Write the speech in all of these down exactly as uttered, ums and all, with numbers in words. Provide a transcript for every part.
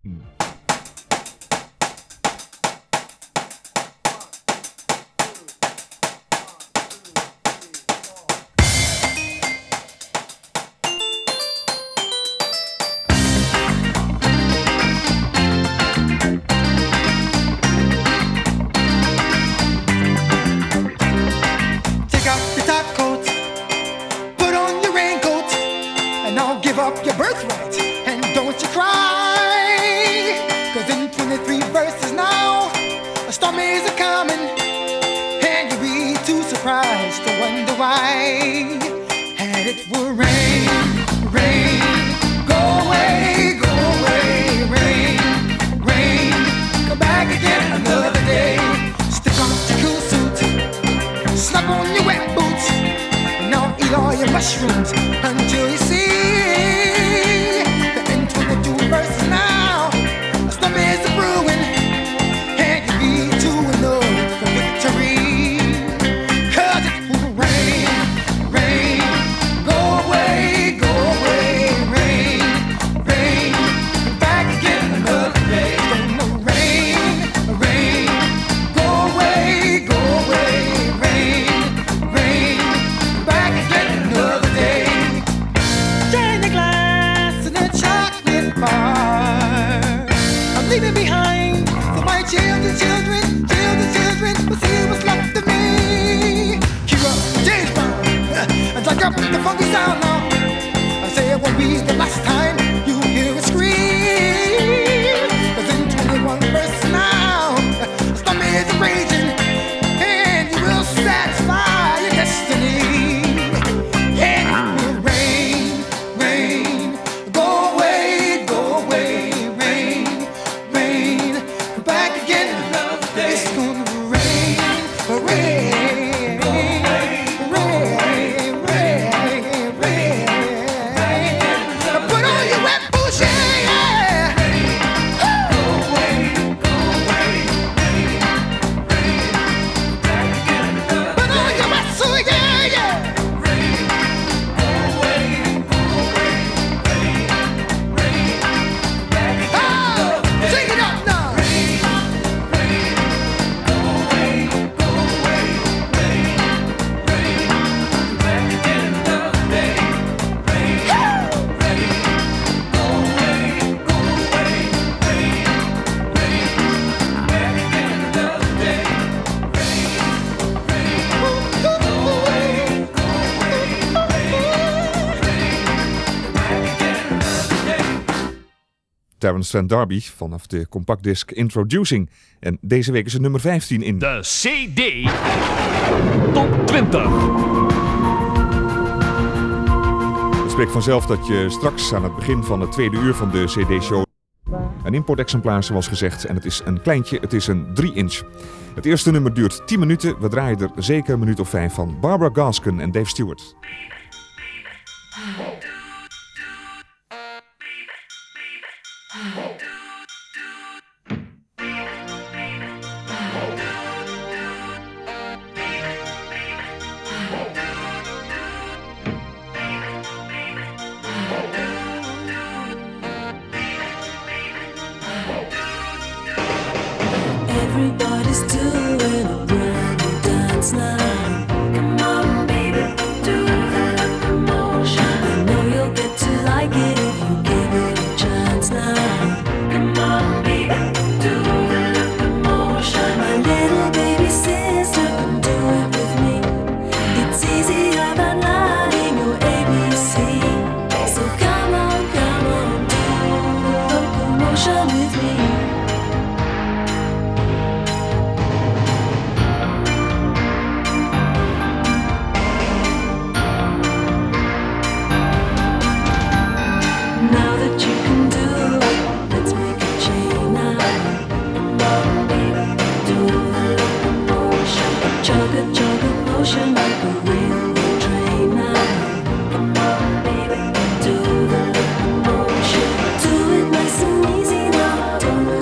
Terence Trent D'Arby vanaf de compactdisc Introducing. En deze week is het nummer vijftien in de C D Top twintig. Het spreekt vanzelf dat je straks aan het begin van het tweede uur van de C D-show een importexemplaar zoals gezegd. En het is een kleintje, het is een drie inch. Het eerste nummer duurt tien minuten. We draaien er zeker een minuut of vijf van. Barbara Gaskin en Dave Stewart. Everybody's doing a brand new dance now. Come on, baby, do the locomotion. I know you'll get to like it if you give it a chance now. Come on, baby, do the locomotion. My little baby sister can do it with me. It's easier than learning your A B C. So come on, come on, do the locomotion with me. Don't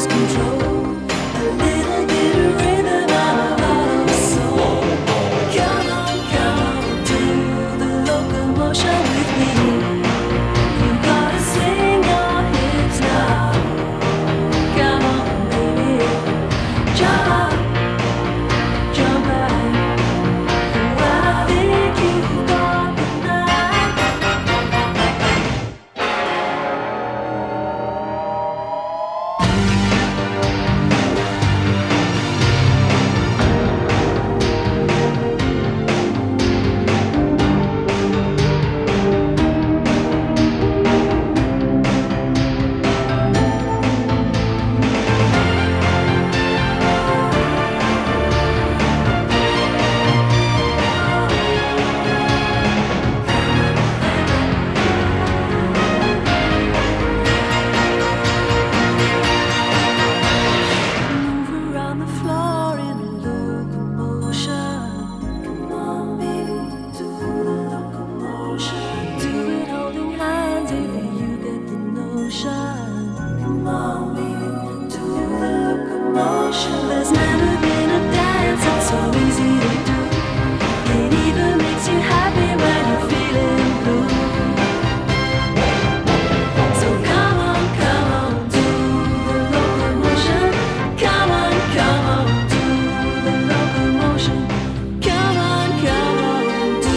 locomotion. There's never been a dance that's so easy to do. It even makes you happy when you're feeling blue. So come on, come on, do the locomotion. Come on, come on, do the locomotion. Come on, come on, do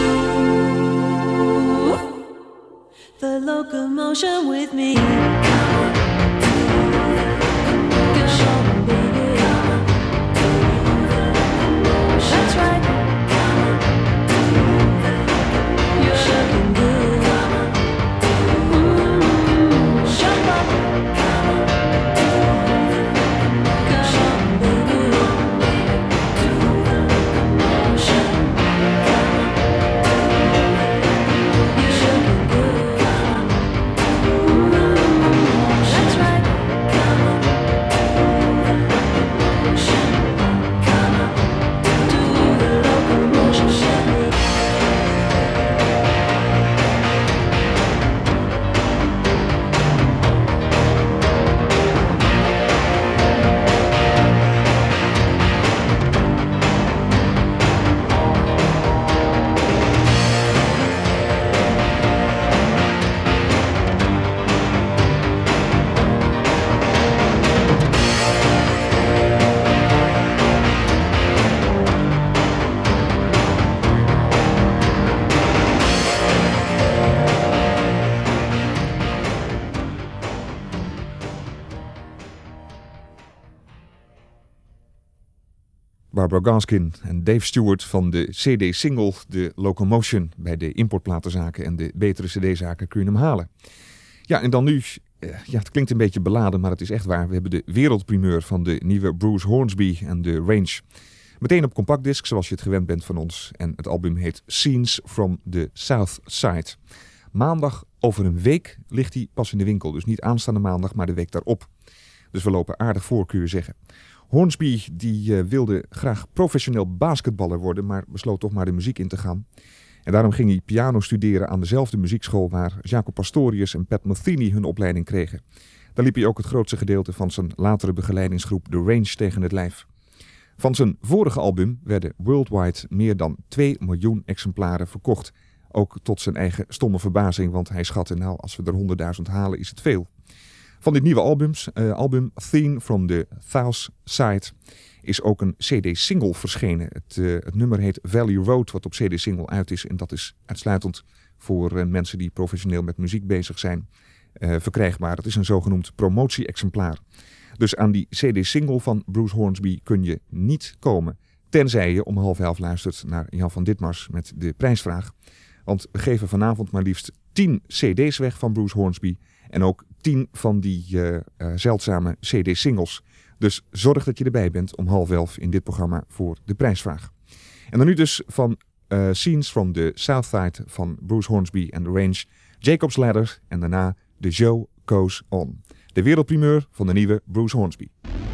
the locomotion with me. Come on, do the locomotion, baby. Come on, do the locomotion. That's right. Come on, do the locomotion. You're looking good. Come on, do the locomotion. Jump up. Come on, do the locomotion, baby. Do the locomotion. Come on, do the locomotion. You're looking good. Come on, do the locomotion. That's right. Come on, do the locomotion. Come on, do the locomotion, baby. Barbara Gaskin en Dave Stewart van de C D-single The Locomotion. Bij de importplatenzaken en de betere C D-zaken kun je hem halen. Ja, en dan nu, eh, ja, het klinkt een beetje beladen, maar het is echt waar. We hebben de wereldprimeur van de nieuwe Bruce Hornsby en de Range. Meteen op compactdisc, zoals je het gewend bent van ons. En het album heet Scenes from the South Side. Maandag over een week ligt hij pas in de winkel. Dus niet aanstaande maandag, maar de week daarop. Dus we lopen aardig voor, kun je zeggen. Hornsby die, uh, wilde graag professioneel basketballer worden, maar besloot toch maar de muziek in te gaan. En daarom ging hij piano studeren aan dezelfde muziekschool waar Jaco Pastorius en Pat Metheny hun opleiding kregen. Daar liep hij ook het grootste gedeelte van zijn latere begeleidingsgroep The Range tegen het lijf. Van zijn vorige album werden worldwide meer dan twee miljoen exemplaren verkocht. Ook tot zijn eigen stomme verbazing, want hij schatte, nou, als we er honderdduizend halen is het veel. Van dit nieuwe albums, uh, album Theme from the South Side is ook een C D-single verschenen. Het, uh, het nummer heet Valley Road, wat op C D-single uit is. En dat is uitsluitend voor uh, mensen die professioneel met muziek bezig zijn uh, verkrijgbaar. Het is een zogenoemd promotie-exemplaar. Dus aan die C D-single van Bruce Hornsby kun je niet komen. Tenzij je om half elf luistert naar Jan van Ditmars met de prijsvraag. Want we geven vanavond maar liefst tien C D's weg van Bruce Hornsby. En ook tien van die uh, uh, zeldzame C D-singles. Dus zorg dat je erbij bent om half elf in dit programma voor de prijsvraag. En dan nu dus van uh, Scenes from the South Side van Bruce Hornsby and the Range. Jacob's Ladder en daarna The Show Goes On. De wereldprimeur van de nieuwe Bruce Hornsby.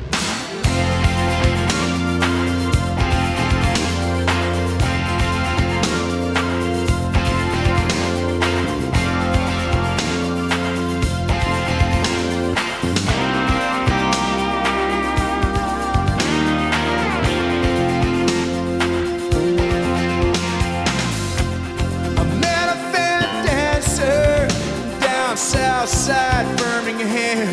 Outside Birmingham,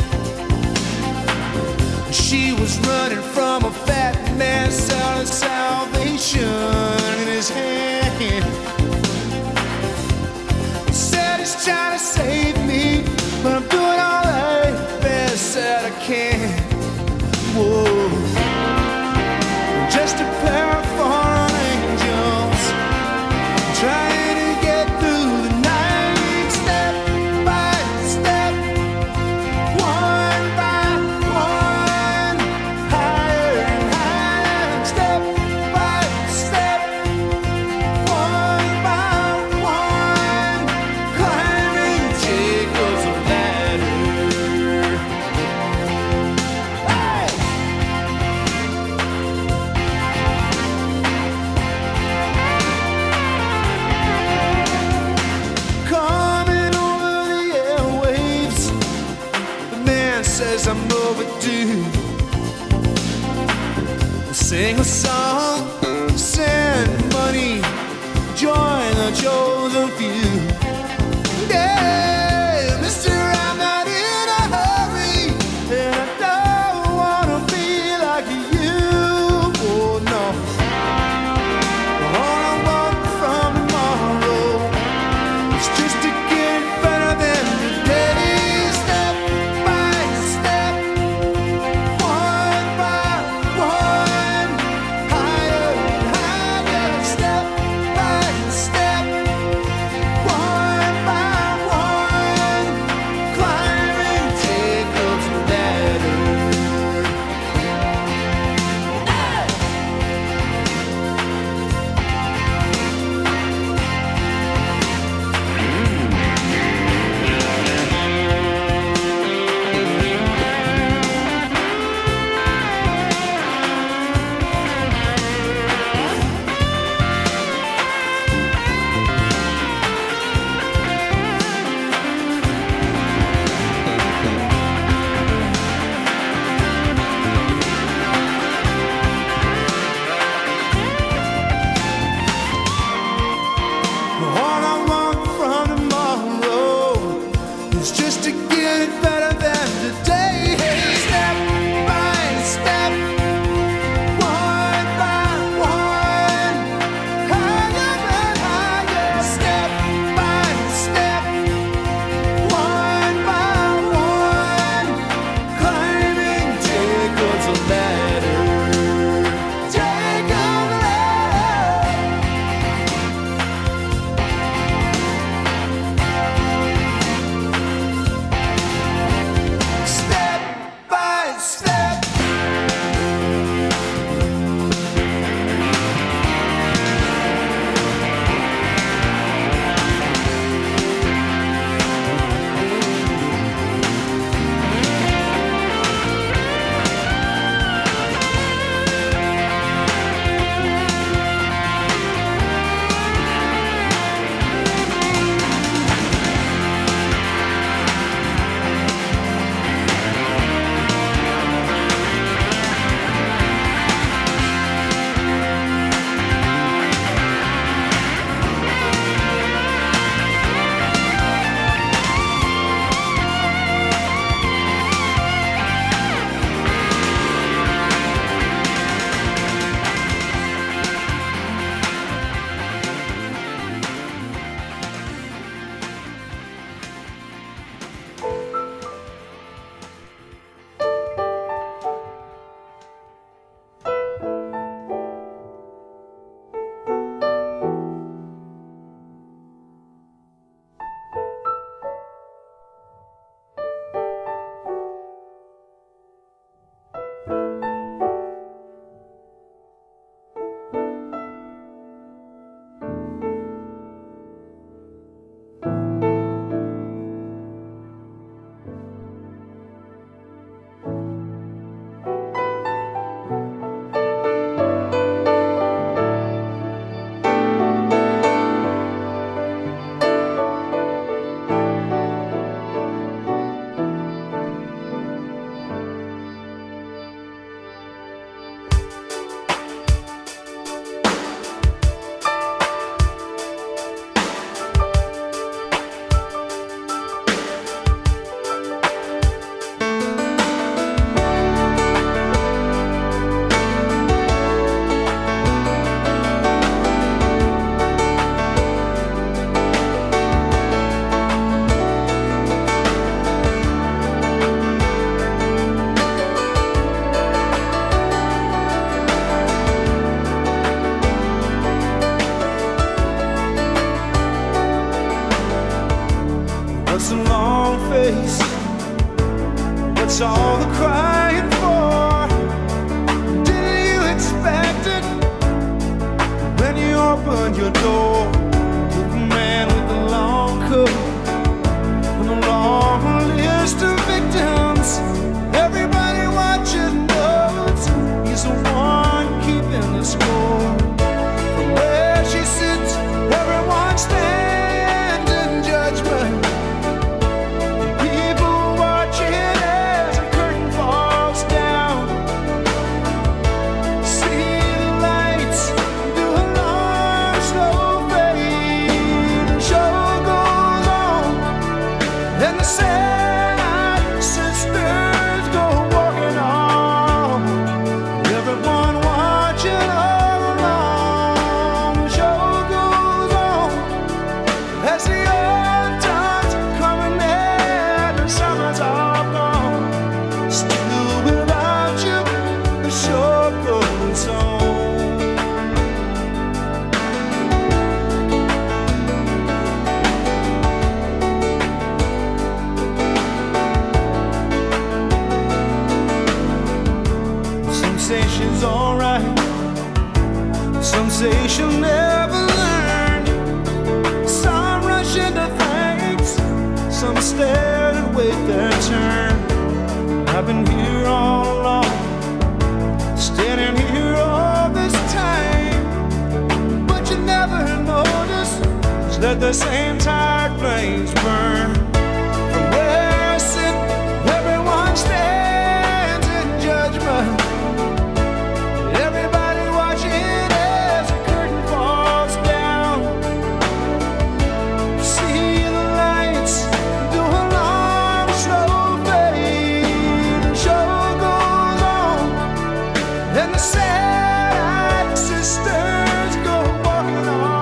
she was running from a fat man selling salvation in his hand. He said he's trying to save me, but I'm doing all right, best that I can. Whoa, just a pair of fallen angels trying to get through the night. Says I'm overdue. sing a song, send money, join the chosen few. Yeah, mister, I'm not in a hurry, and I don't wanna be like you. Oh no, all I want from tomorrow is just to get better than today. Step by step, one by one, higher and higher. Step by step, one by one, climbing Jacob's ladder. All I want from tomorrow is just to get it better than today. Step by step, one by one, higher and higher. Step by step, one by one, climbing Jacob's ladder. Jacob's ladder. Step by step. What's a long face? What's all the crying for? Didn't you expect it when you opened your door? To the man with the long coat and the long list of victims. Everybody watching knows he's the one keeping the score. From where she sits, everyone stands in judgment. People watching as the curtain falls down. See alright. Some say she'll never learn. Some rush into things, some stare and wait their turn. I've been here all along, standing here all this time, but you never notice. Let the same tired flames burn. From where I sit, everyone stands in judgment. Everybody watching as the curtain falls down. See the lights do a long, slow fade. The show goes on, and the sad-eyed sisters go walking on.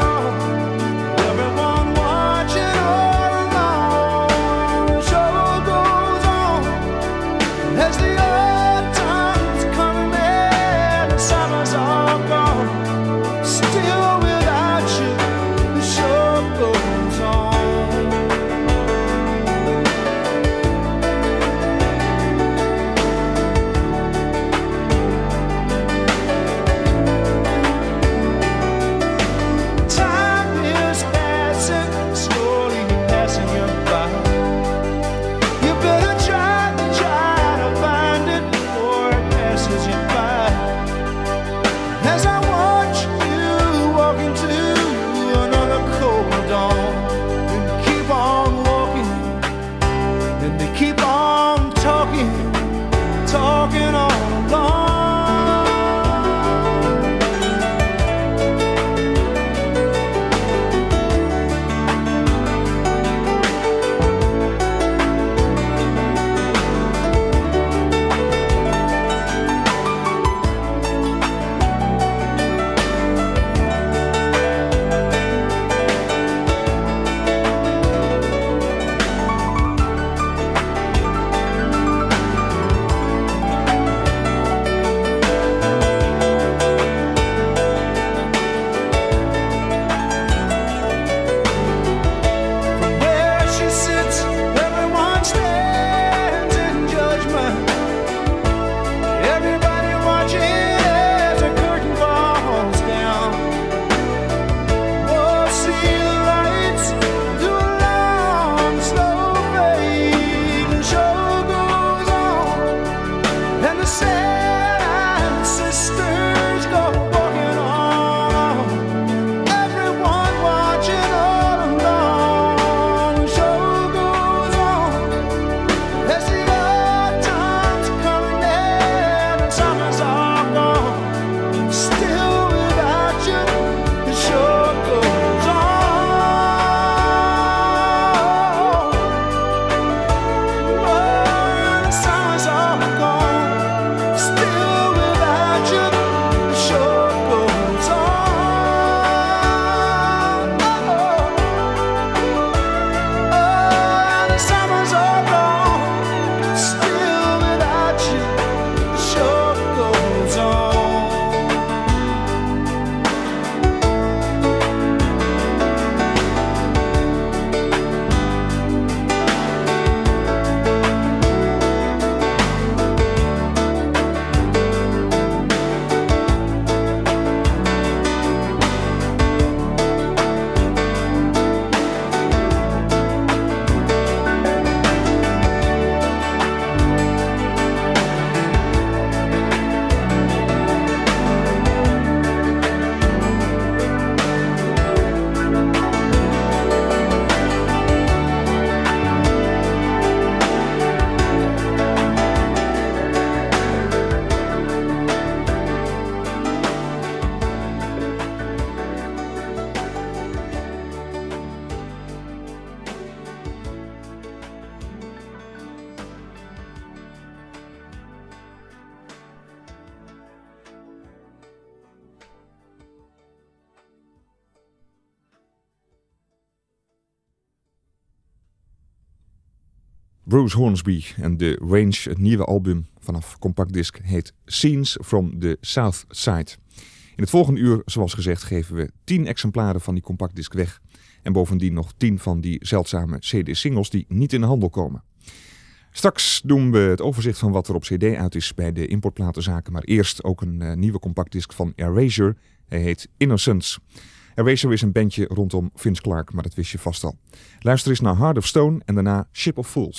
Bruce Hornsby en The Range, het nieuwe album vanaf Compact Disc, heet Scenes from the South Side. In het volgende uur, zoals gezegd, geven we tien exemplaren van die Compact Disc weg. En bovendien nog tien van die zeldzame C D-singles die niet in de handel komen. Straks doen we het overzicht van wat er op cd uit is bij de importplatenzaken. Maar eerst ook een uh, nieuwe compactdisc van Erasure. Hij heet Innocence. Erasure is een bandje rondom Vince Clarke, maar dat wist je vast al. Luister eens naar Heart of Stone en daarna Ship of Fools.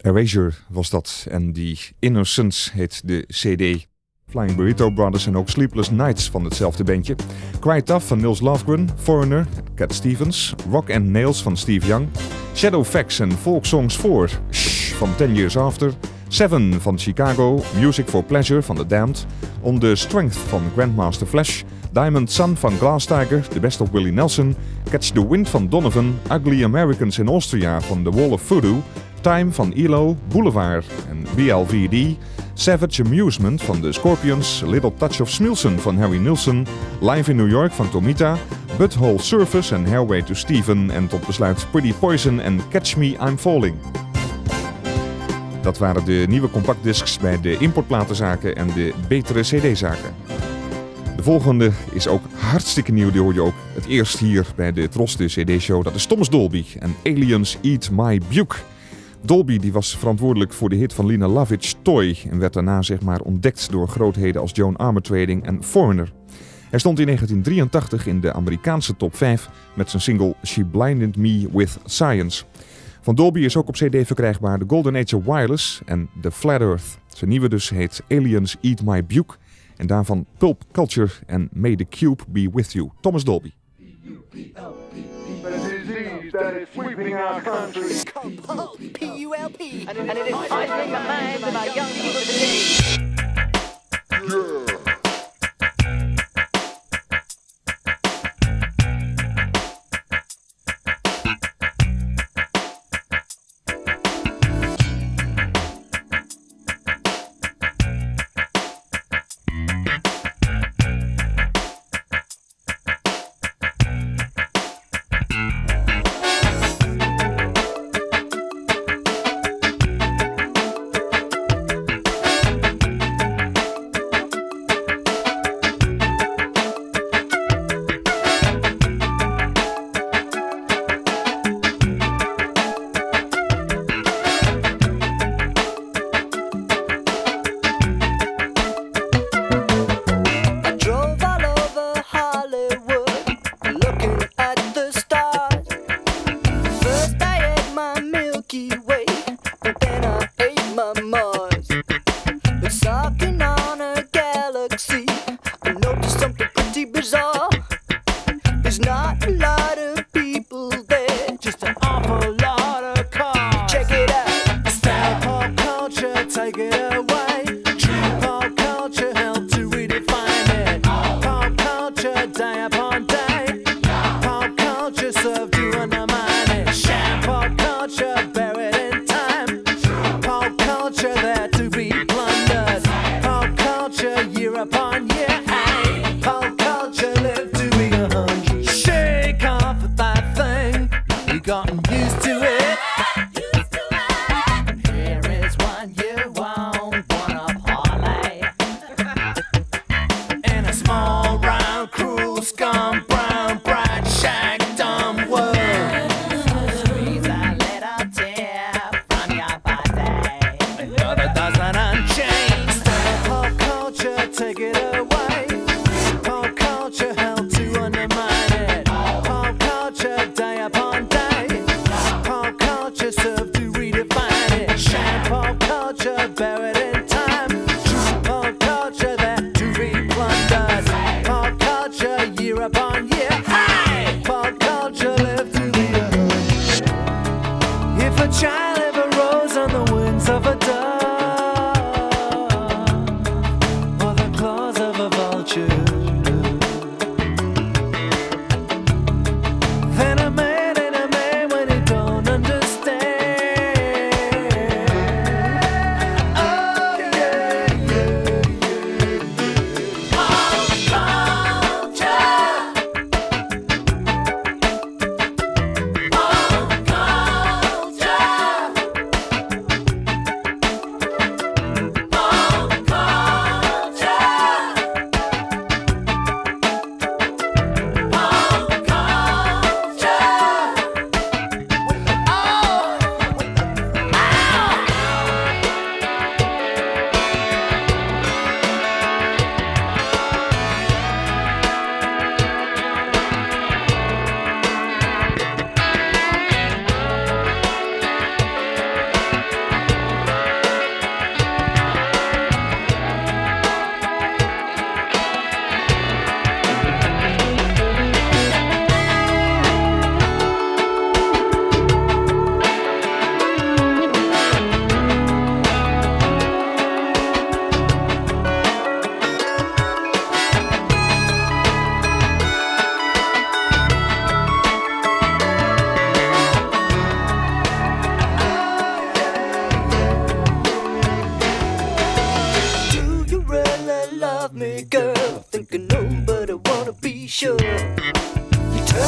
Erasure was dat en die Innocence heet de cd. Flying Burrito Brothers en ook Sleepless Nights van hetzelfde bandje. Cry Tough van Nils Lofgren, Foreigner, Cat Stevens, Rock and Nails van Steve Young, Shadow Facts en Folk Songs four Shh van Ten Years After, Seven van Chicago, Music for Pleasure van The Damned, On the Strength van Grandmaster Flash, Diamond Sun van Glass Tiger, The Best of Willie Nelson, Catch the Wind van Donovan, Ugly Americans in Austria van The Wall of Voodoo, Time van E L O, Boulevard en B L V D, Savage Amusement van The Scorpions, Little Touch of Smilson van Harry Nilsson, Live in New York van Tomita, Butthole Surface en Hairway to Steven en tot besluit Pretty Poison en Catch Me I'm Falling. Dat waren de nieuwe compactdiscs bij de importplatenzaken en de betere cd-zaken. De volgende is ook hartstikke nieuw, die hoor je ook het eerst hier bij de Tros, de cd-show. Dat is Thomas Dolby en Aliens Eat My Buke. Dolby die was verantwoordelijk voor de hit van Lina Lovitch, Toy, en werd daarna zeg maar ontdekt door grootheden als Joan Armatrading en Foreigner. Hij stond in negentien drieëntachtig in de Amerikaanse top vijf met zijn single She Blinded Me With Science. Van Dolby is ook op cd verkrijgbaar The Golden Age of Wireless en The Flat Earth. Zijn nieuwe dus heet Aliens Eat My Buke en daarvan Pulp Culture en May the Cube Be With You. Thomas Dolby. That is sweeping our country. P U L P. And, and it is poisoning the minds of our young people today. Yeah. Upon year, pop culture live to be a hundred. Shake off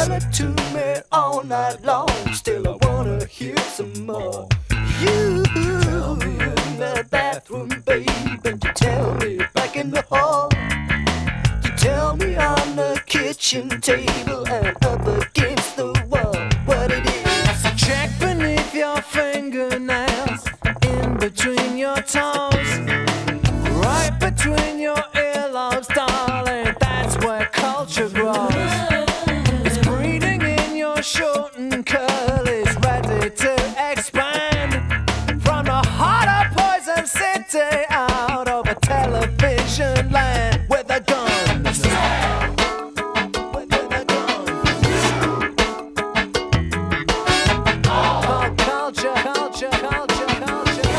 tell it to me all night long. Still I wanna hear some more. You tell me in the bathroom, babe, and you tell me back in the hall. You tell me on the kitchen table and up against the wall. What it is? So check beneath your fingernails, in between your toes, right between your earlobes, darling. That's where culture grows. It's breeding in your short and curlies, ready to expand from the heart of Poison City out over television land with a gun. With a gun. Pop culture, culture, culture, culture.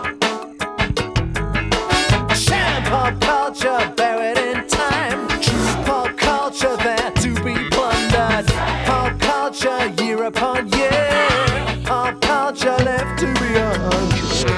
Sham pop culture buried in time. True pop culture there to be plundered. Pop culture year upon year. Pop culture left to be untrue.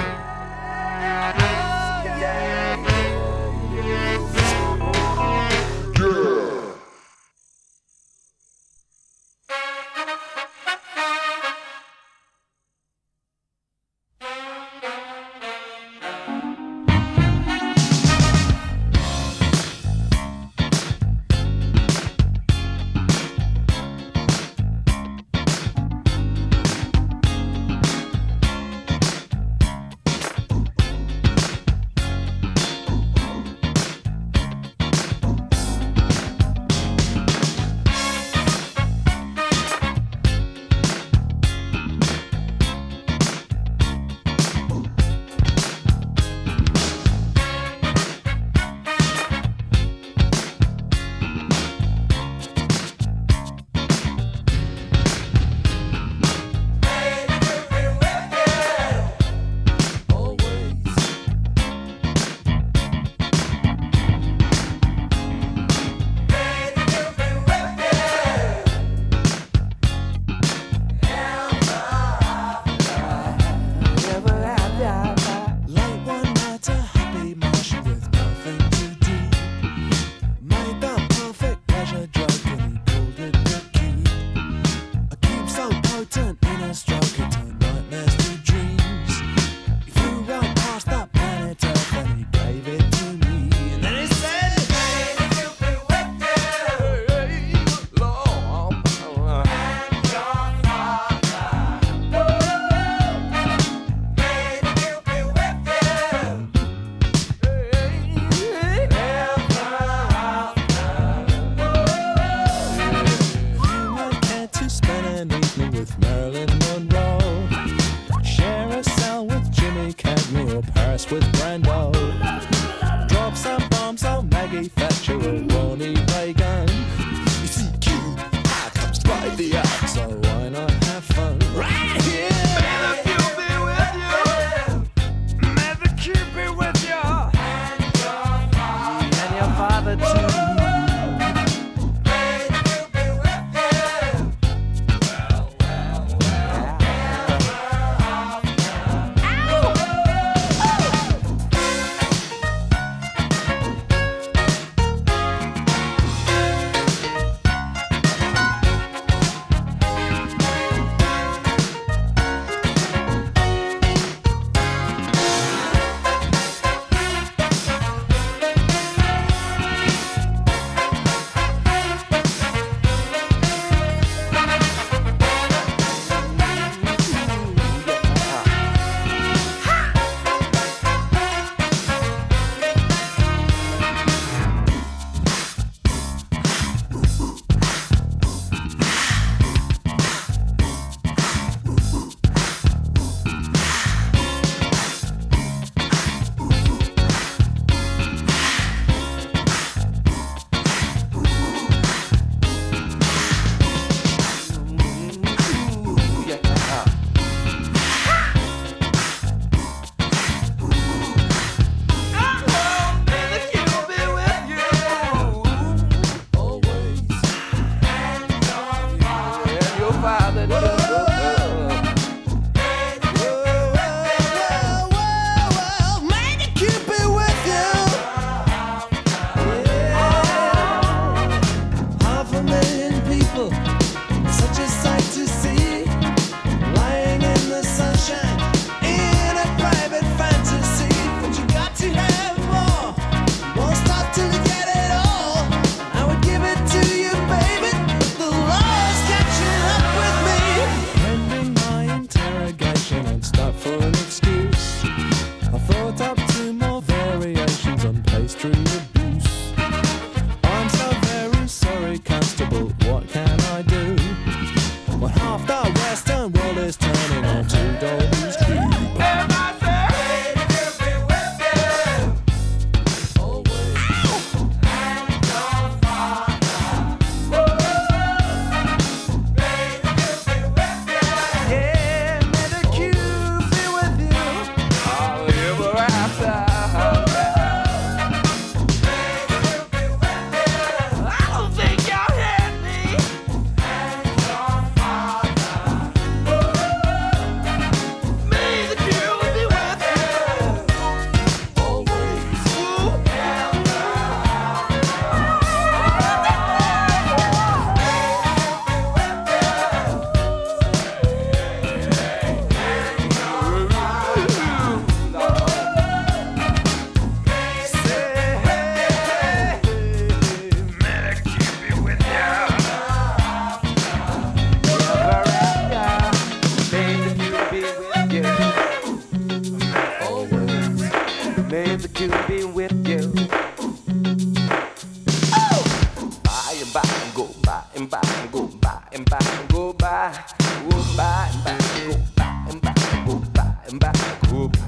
and by and go by, go by and by, go by and by, go by and by, go by.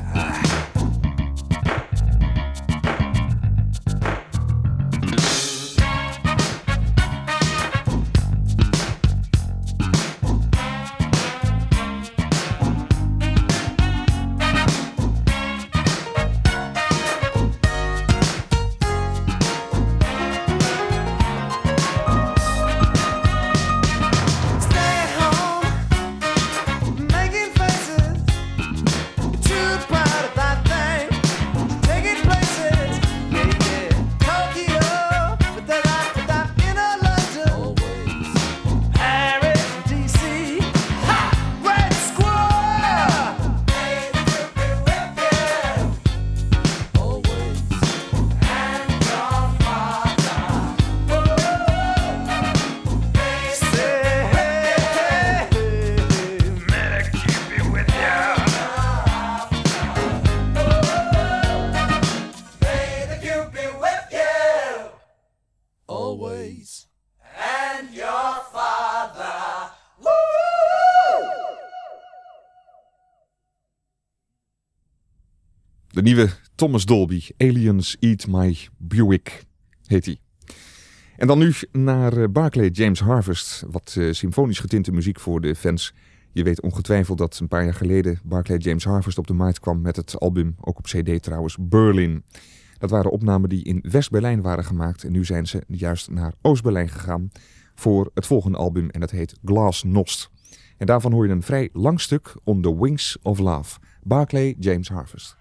De nieuwe Thomas Dolby, Aliens Eat My Buick, heet hij. En dan nu naar Barclay James Harvest, wat uh, symfonisch getinte muziek voor de fans. Je weet ongetwijfeld dat een paar jaar geleden Barclay James Harvest op de markt kwam met het album, ook op cd trouwens, Berlin. Dat waren opnamen die in West-Berlijn waren gemaakt en nu zijn ze juist naar Oost-Berlijn gegaan voor het volgende album en dat heet Glasnost. En daarvan hoor je een vrij lang stuk, On the Wings of Love, Barclay James Harvest.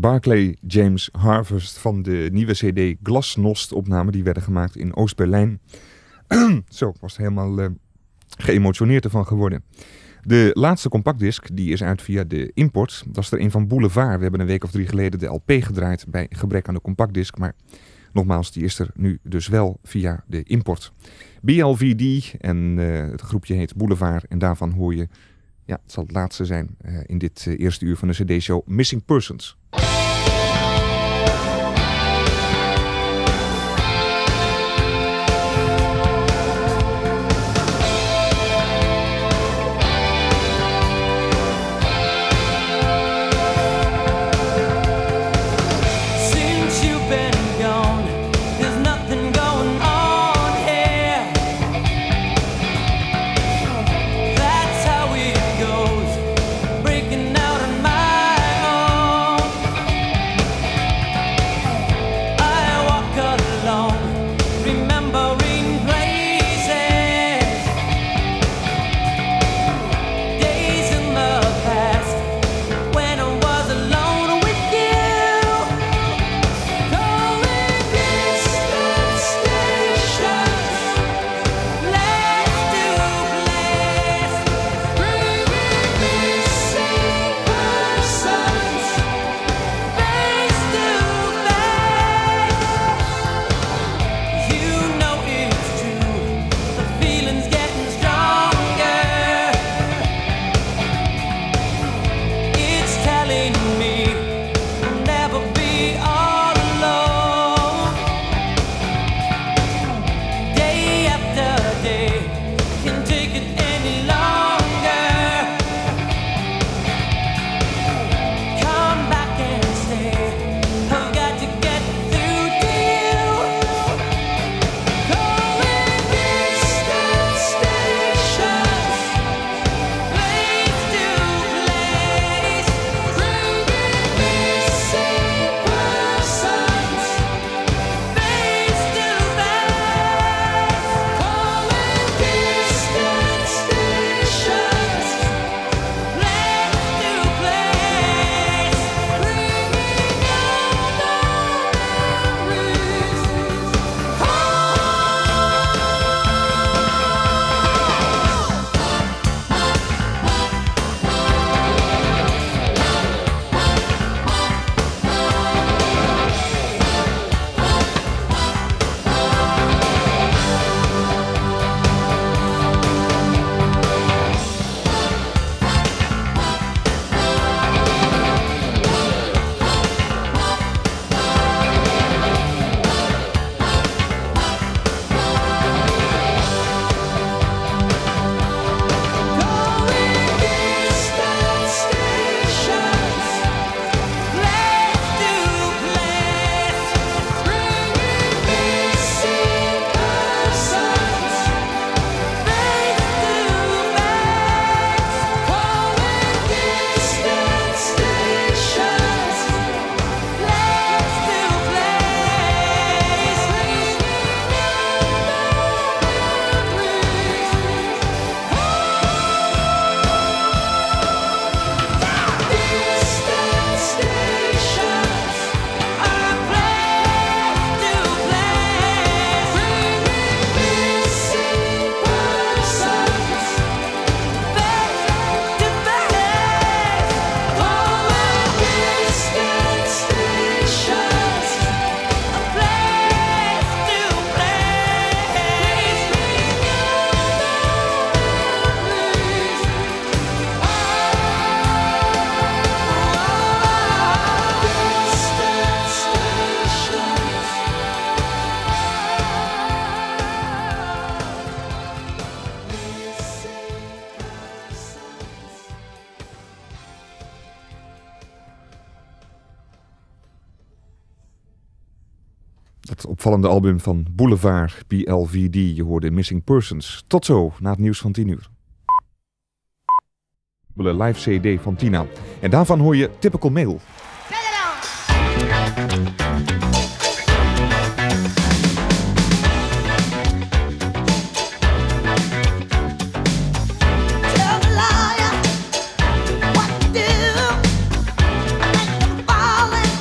Barclay James Harvest van de nieuwe cd Glasnost opname. Die werden gemaakt in Oost-Berlijn. Zo, ik was er helemaal uh, geëmotioneerd ervan geworden. De laatste compactdisc die is uit via de import. Dat is er een van Boulevard. We hebben een week of drie geleden de L P gedraaid bij gebrek aan de compactdisc. Maar nogmaals, die is er nu dus wel via de import. B L V D en uh, het groepje heet Boulevard. En daarvan hoor je, ja, het zal het laatste zijn uh, in dit uh, eerste uur van de cd-show Missing Persons. Het opvallende album van Boulevard, B L V D. Je hoorde Missing Persons. Tot zo, na het nieuws van tien uur. Live C D van Tina. En daarvan hoor je Typical Male. Tell the lawyer what to do. Make them fall in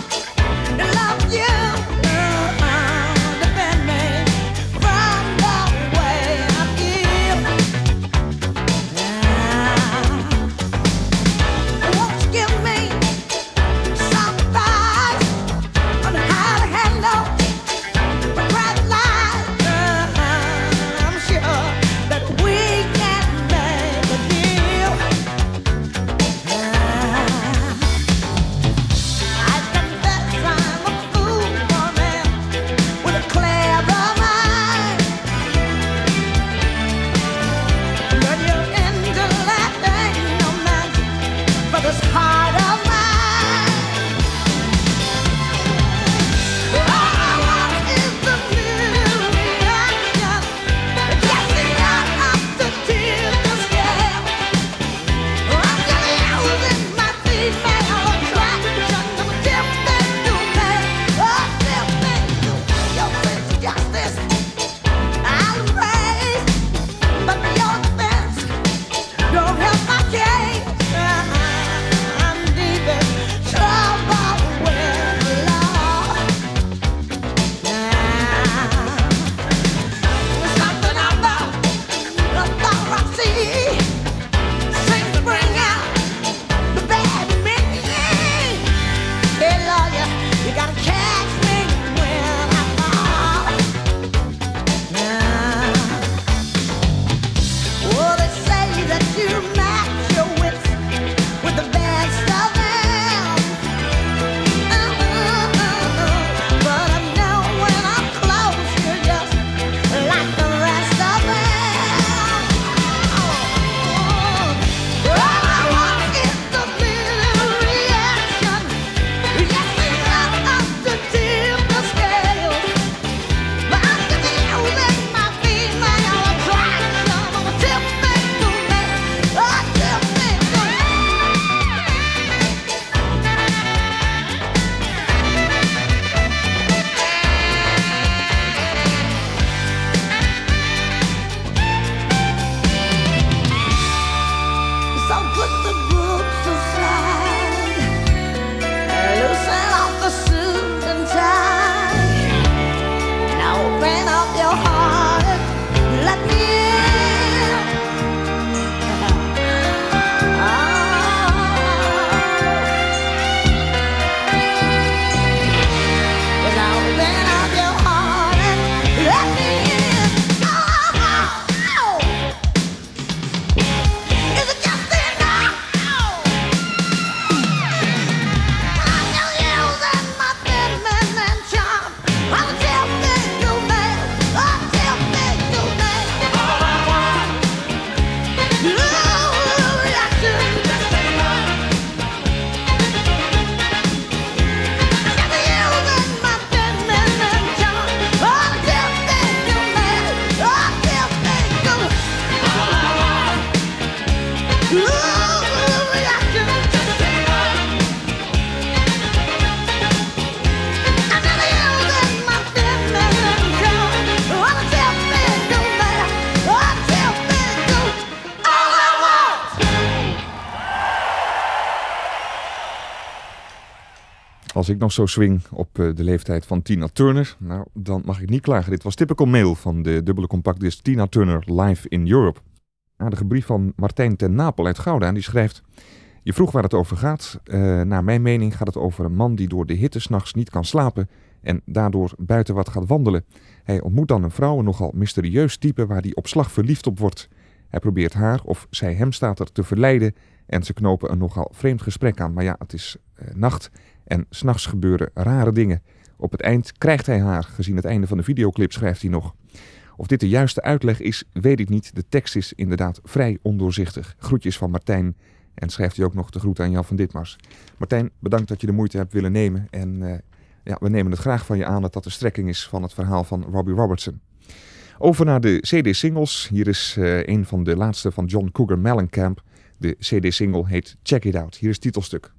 Als ik nog zo swing op uh, de leeftijd van Tina Turner, nou, dan mag ik niet klagen. Dit was Typical Male van de dubbele compactdisc Tina Turner Live in Europe. Aardige brief van Martijn ten Napel uit Gouda en die schrijft: je vroeg waar het over gaat. Uh, naar mijn mening gaat het over een man die door de hitte 's nachts niet kan slapen en daardoor buiten wat gaat wandelen. Hij ontmoet dan een vrouw, een nogal mysterieus type waar hij op slag verliefd op wordt. Hij probeert haar, of zij hem staat er, te verleiden en ze knopen een nogal vreemd gesprek aan. Maar ja, het is uh, nacht en 's nachts gebeuren rare dingen. Op het eind krijgt hij haar. Gezien het einde van de videoclip schrijft hij nog: of dit de juiste uitleg is, weet ik niet. De tekst is inderdaad vrij ondoorzichtig. Groetjes van Martijn. En schrijft hij ook nog de groet aan Jan van Ditmars. Martijn, bedankt dat je de moeite hebt willen nemen. En uh, ja, we nemen het graag van je aan dat dat de strekking is van het verhaal van Robbie Robertson. Over naar de C D-singles. Hier is uh, een van de laatste van John Cougar Mellencamp. De C D-single heet Check It Out. Hier is het titelstuk.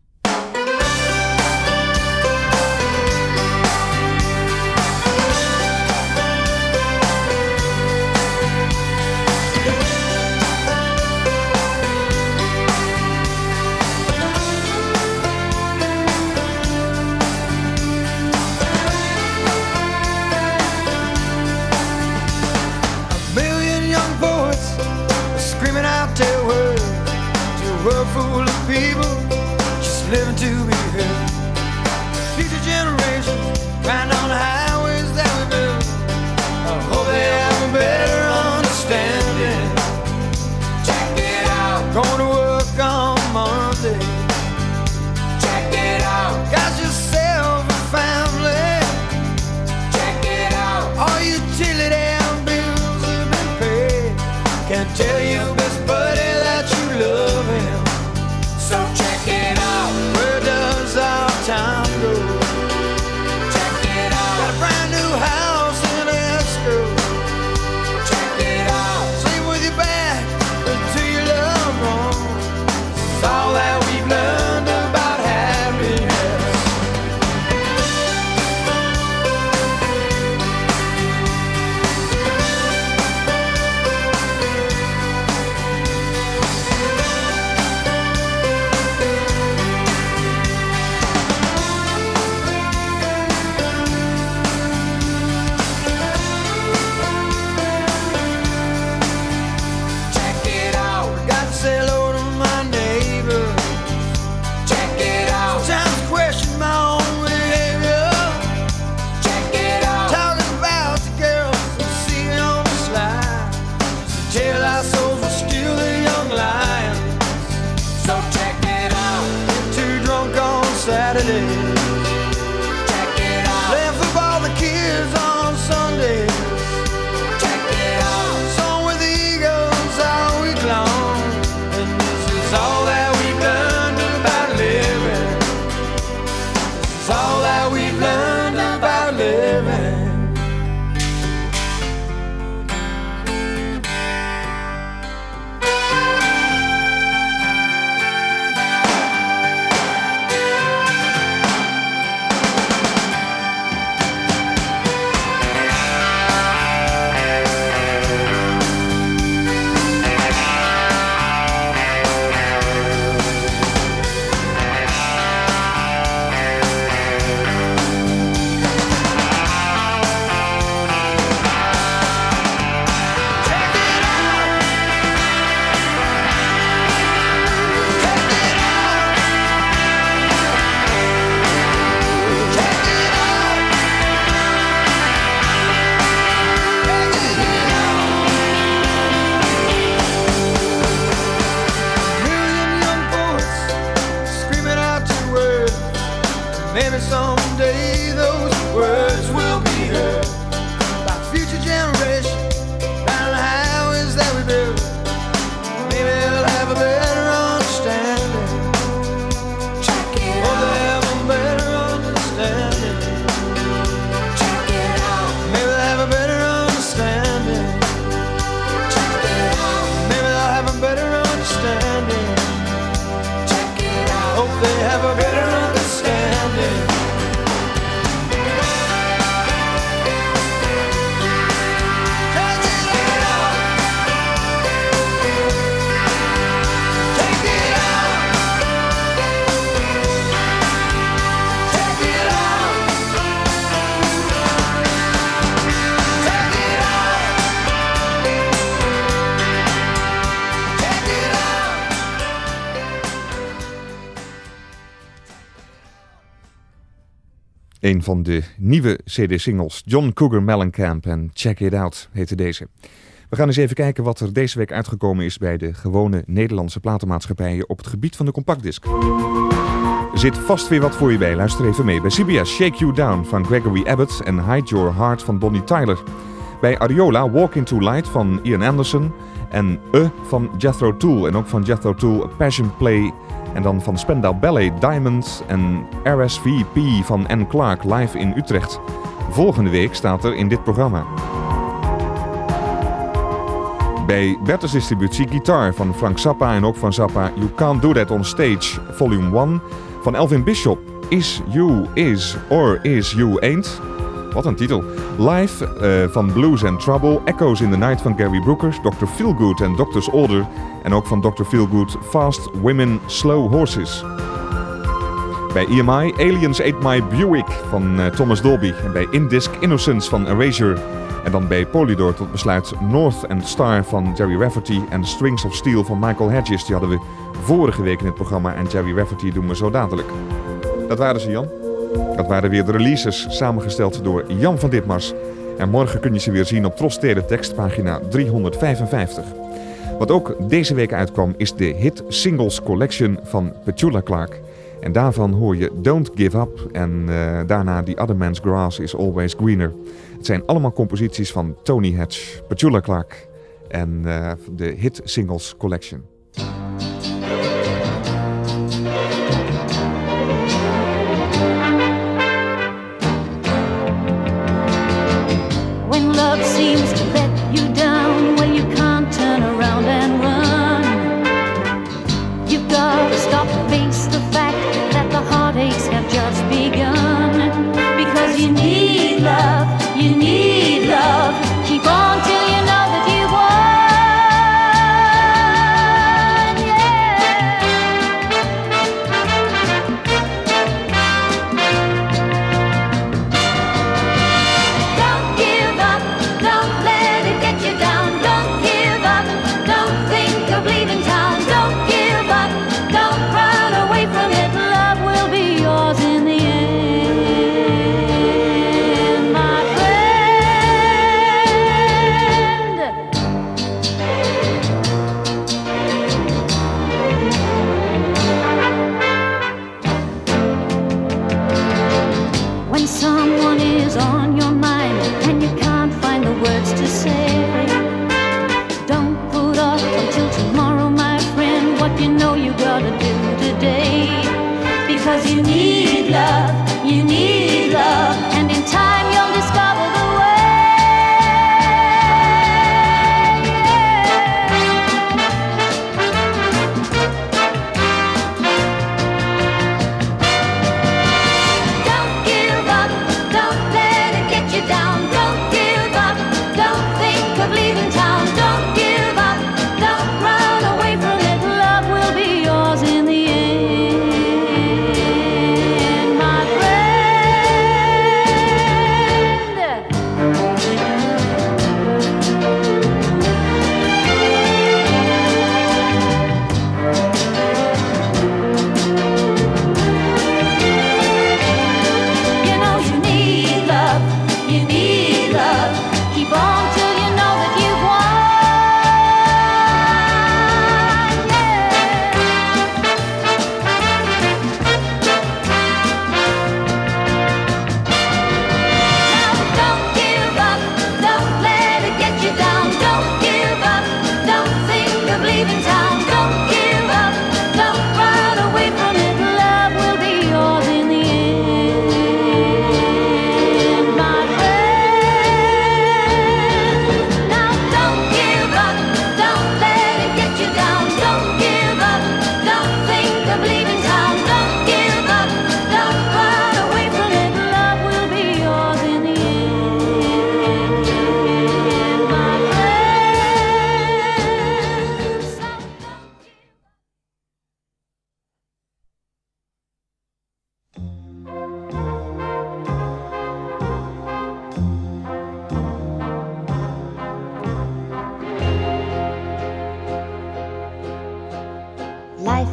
Full of people just living to be heard. Future generations riding on the highways that we built. I hope they have a better understanding. Check it out. Going to work on Monday. Check it out. Got yourself a family. Check it out. All your utility bills have been paid. Can't tell your best buddy that you love him. So check it out. Where does our time go? Check it out. Got a brand new house in escrow. Check it out. Sleep with your back to your loved ones. It's all that we've learned about happiness. Saturday. Check it out. Playing football with the kids on Sundays. Check it out. Song with the Eagles all week long. And this is all that we've learned about living. This is all that we've learned about living. Maybe someday those words will be heard by future generations down the highways that we built. Maybe they'll have a better understanding. Check it out. Oh, they'll have a better understanding. Check it out. Maybe they'll have a better understanding. Check it out. Maybe they'll have a better understanding. Check it out. Hope they have a better understanding. Een van de nieuwe C D-singles, John Cougar Mellencamp en Check It Out heette deze. We gaan eens even kijken wat er deze week uitgekomen is bij de gewone Nederlandse platenmaatschappijen op het gebied van de compactdisc. Er zit vast weer wat voor je bij, luister even mee. Bij C B S Shake You Down van Gregory Abbott en Hide Your Heart van Bonnie Tyler. Bij Ariola Walk Into Light van Ian Anderson en E van Jethro Tull. En ook van Jethro Tull Passion Play. En dan van Spandau Ballet Diamonds en R S V P van Anne Clark live in Utrecht. Volgende week staat er in dit programma. Bij Bertus Distributie Guitar van Frank Zappa en ook van Zappa You Can't Do That On Stage Volume één. Van Elvin Bishop Is You Is or Is You Ain't. Wat een titel. Live uh, van Blues and Trouble, Echoes in the Night van Gary Brooker, dokter Feelgood en Doctor's Order. En ook van dokter Feelgood Fast Women Slow Horses. Bij E M I Aliens Ate My Buick van uh, Thomas Dolby. En bij Indisc Innocence van Erasure. En dan bij Polydor tot besluit North and Star van Jerry Rafferty en Strings of Steel van Michael Hedges. Die hadden we vorige week in het programma en Jerry Rafferty doen we zo dadelijk. Dat waren ze, Jan. Dat waren weer de releases, samengesteld door Jan van Ditmars. En morgen kun je ze weer zien op Tros Teletext, pagina driehonderdvijfenvijftig. Wat ook deze week uitkwam is de Hit Singles Collection van Petula Clark. En daarvan hoor je Don't Give Up en uh, daarna The Other Man's Grass is Always Greener. Het zijn allemaal composities van Tony Hatch, Petula Clark en uh, de Hit Singles Collection. When love seems to let you down, when you can't turn around and run, you've got to stop and face the fact that the heartaches have just begun. Because you need love, you need love. Keep on till you know that you won, yeah. Don't give up, don't let it get you down. Don't give up, don't think of leaving town. Don't give up, don't run away from it. Love will be yours in the end, my friend. When someone is on your mind and you can't find the words to say, don't put off until tomorrow, my friend, what you know you gotta do today. Because you need love, you need love, and in time you'll discover the way. Don't give up, don't let it get you down. Don't give up, don't think of leaving town. Don't give up, don't run away from it. Love will be yours in the end, my friend.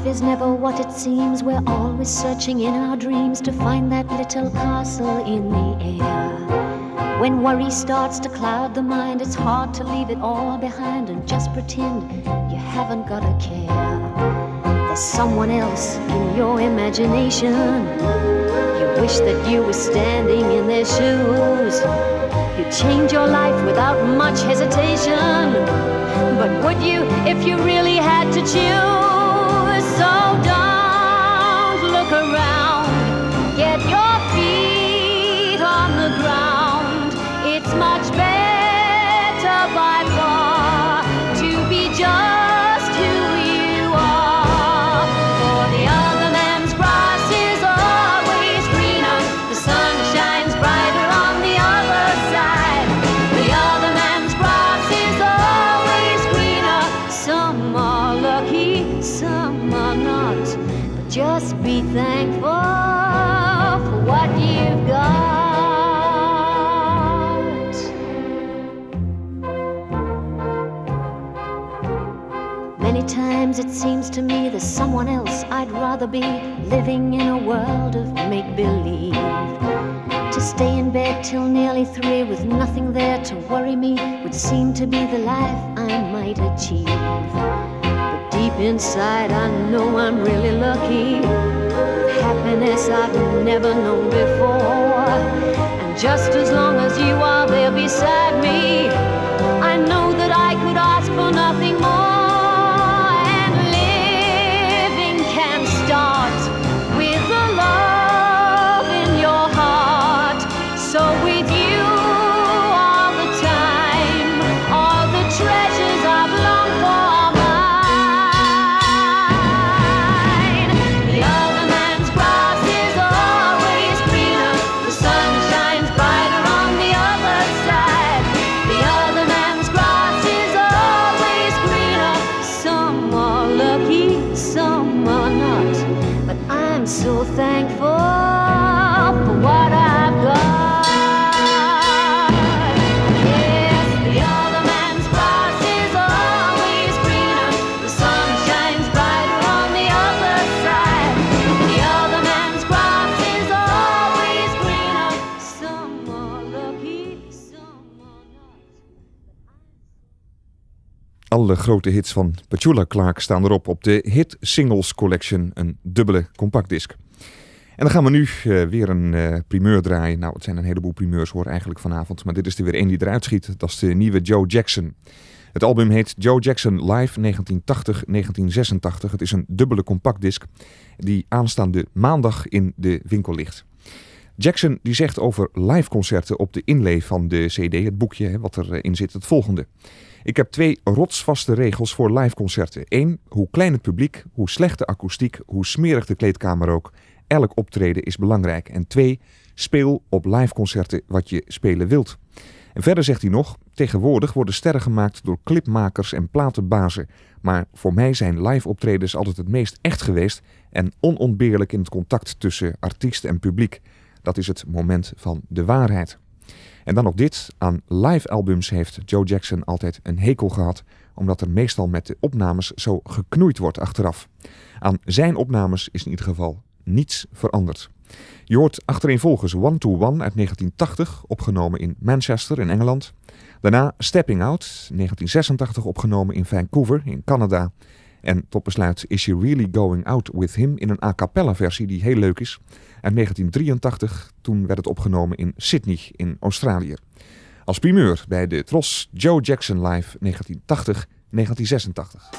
is never what it seems. We're always searching in our dreams to find that little castle in the air. When worry starts to cloud the mind, it's hard to leave it all behind and just pretend you haven't got a care. There's someone else in your imagination. You wish that you were standing in their shoes. You'd change your life without much hesitation. But would you if you really had to choose? So don't look around. Get your feet on the ground. It's much better by far to be just who you are. For the other man's grass is always greener. The sun shines brighter on the other side. The other man's grass is always greener. Some are lucky, some are not. But just be thankful for what you've got. Many times it seems to me there's someone else I'd rather be, living in a world of make-believe. To stay in bed till nearly three with nothing there to worry me would seem to be the life I might achieve. But deep inside I know I'm really lucky, with happiness I've never known before. And just as long as you are there beside me, I know that I could ask for nothing more. And living can start with the love in your heart. So with you all the time, all the treasures I've longed for are mine. The other man's grass is always greener. The sun shines brighter on the other side. The other man's grass is always greener. Some are lucky, some are not. But I'm so thankful for what I've got. Yes, the other man's grass is always greener. The sun shines brighter on the other side. The other man's grass is always greener. Some are lucky, some are not. Alle grote hits van Petula Clark staan erop op de Hit Singles Collection, een dubbele compactdisc. En dan gaan we nu uh, weer een uh, primeur draaien. Nou, het zijn een heleboel primeurs hoor eigenlijk vanavond, maar dit is er weer één die eruit schiet. Dat is de nieuwe Joe Jackson. Het album heet Joe Jackson Live negentien tachtig tot negentien zesentachtig. Het is een dubbele compactdisc die aanstaande maandag in de winkel ligt. Jackson die zegt over liveconcerten op de inlay van de cd, het boekje hè, wat erin zit, het volgende. Ik heb twee rotsvaste regels voor liveconcerten. Eén, hoe klein het publiek, hoe slecht de akoestiek, hoe smerig de kleedkamer ook. Elk optreden is belangrijk. En twee, speel op liveconcerten wat je spelen wilt. En verder zegt hij nog, tegenwoordig worden sterren gemaakt door clipmakers en platenbazen. Maar voor mij zijn live optredens altijd het meest echt geweest en onontbeerlijk in het contact tussen artiest en publiek. Dat is het moment van de waarheid. En dan nog dit, aan live albums heeft Joe Jackson altijd een hekel gehad, omdat er meestal met de opnames zo geknoeid wordt achteraf. Aan zijn opnames is in ieder geval niets veranderd. Je hoort achtereenvolgens One to One uit negentien tachtig, opgenomen in Manchester in Engeland. Daarna Stepping Out, negentien zesentachtig, opgenomen in Vancouver in Canada. En tot besluit Is She Really Going Out With Him in een a cappella versie die heel leuk is. Uit negentien drieëntachtig, toen werd het opgenomen in Sydney in Australië. Als primeur bij de Tros Joe Jackson Live negentien tachtig tot negentien zesentachtig.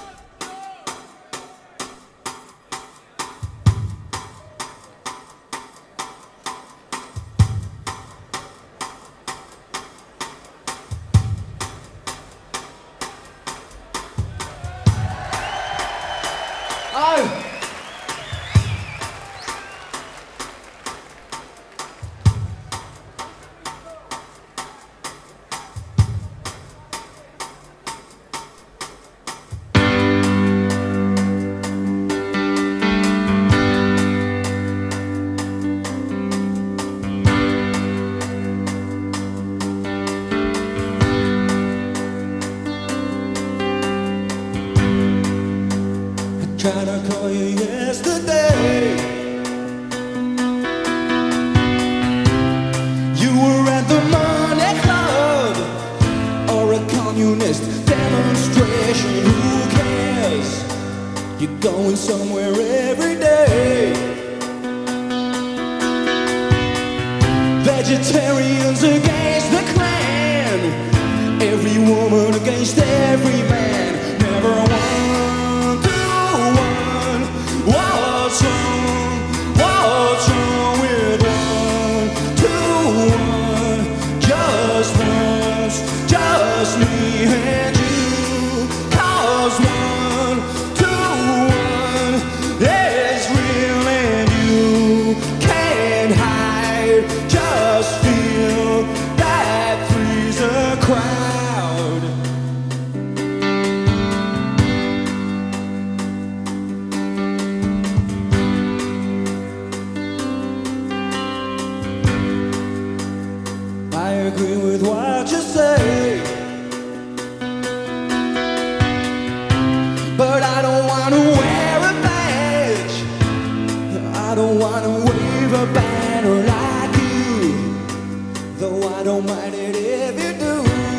Oh! destination, who cares? You're going somewhere every day. Vegetarians against the clan, every woman against every man. Never one to one. What's wrong? What's wrong with one to one? Just once, just me and you. Cause one to one is real and you can't hide. Just feel that three's a crowd. I agree with what you say, but I don't want to wear a badge. I don't want to wave a banner like you, though I don't mind it if you do.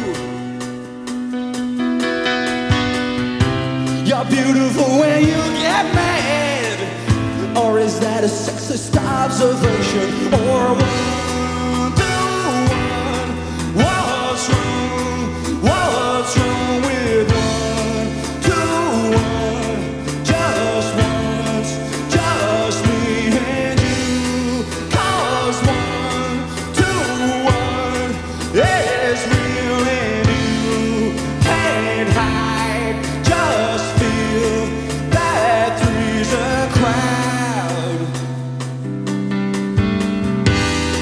You're beautiful when you get mad, or is that a sexist observation? Or one to one, what's wrong? What's wrong with one to one? Just once, just me and you. Cause one to one is real and you can't hide. Just feel that three's a crowd.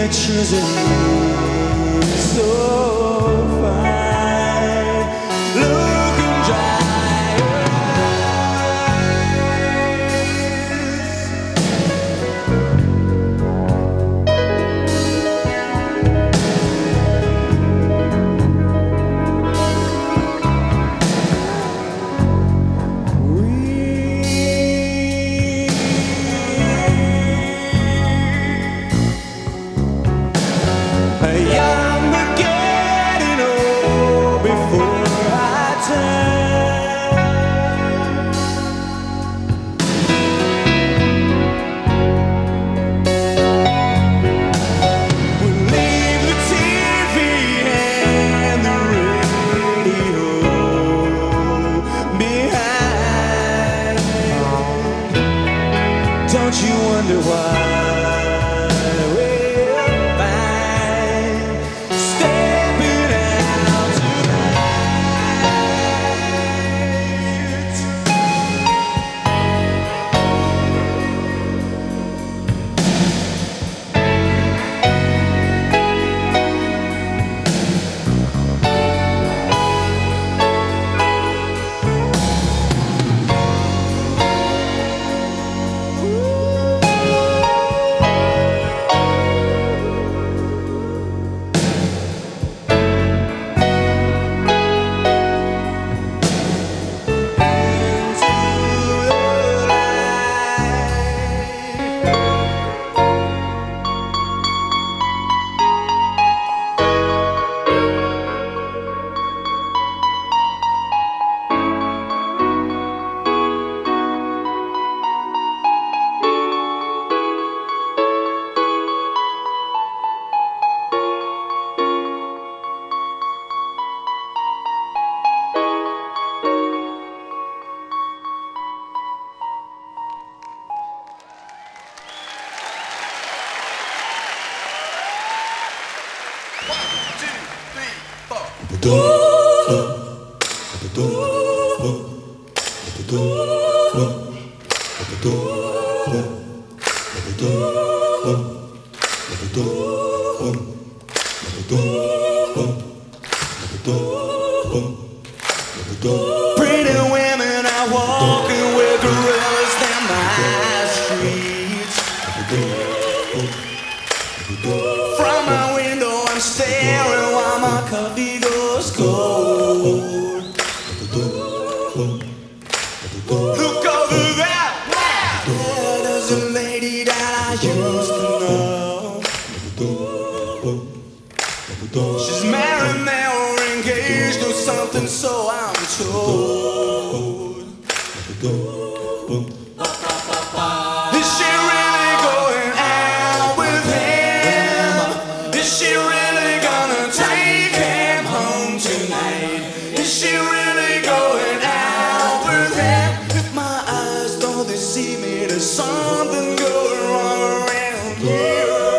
electricity so fine. Look and dry your I'm getting old before I turn. We'll leave the T V and the radio behind. Don't you wonder why? Pretty women are walking with gorillas down my streets. From my window I'm staring while my coffee goes cold. Look over there, there, there's a lady that I used to know. She's married now or engaged or something, so I'm told. Is she really going out with him? Is she really gonna take him home tonight? Is she really going out with him? If my eyes don't deceive me, there's something going wrong around here.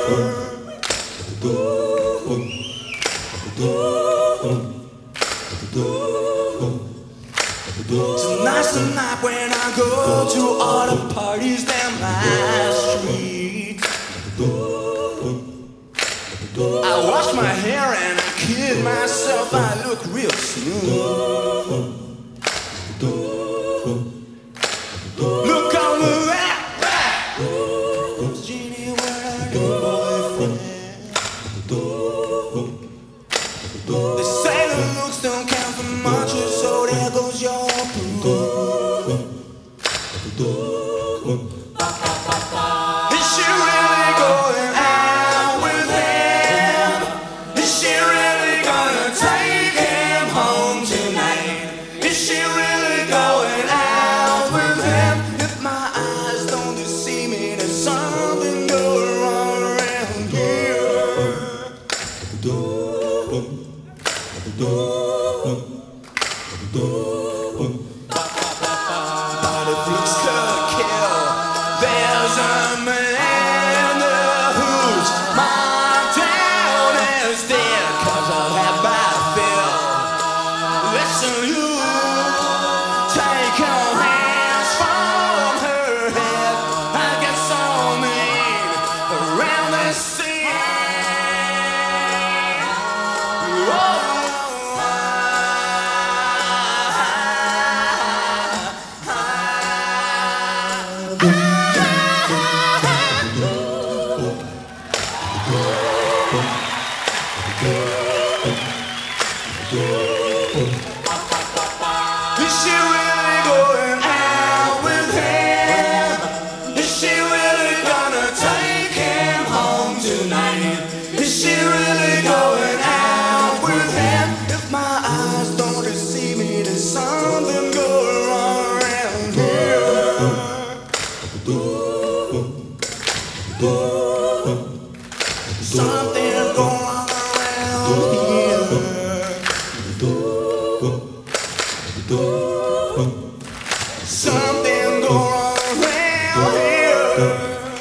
Tonight's the night when I go to all the parties down my street. I wash my hair and I kid myself, I look real smooth. Look over there, Jeannie, where are your boyfriend? They say the looks don't count for much, so there goes your proof. Is she really going out with him? Is she really gonna take him home tonight? Is she really going out with him? If my eyes don't deceive me, there's something going wrong around here. But if looks could kill, there's a man who's marked down as dead 'cause of that bad feel. Listen, you take your hands from her head. I get so mean around this scene. Is she really going out with him? Is she really gonna take him home tonight? Is she really going out with him? If my eyes don't deceive me, there's something going on around here. Something going on around here. Something going on around here.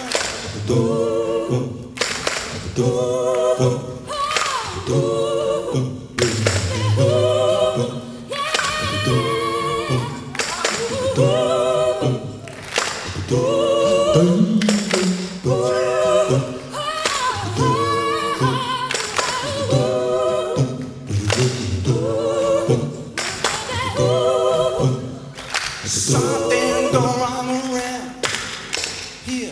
Something going on around here.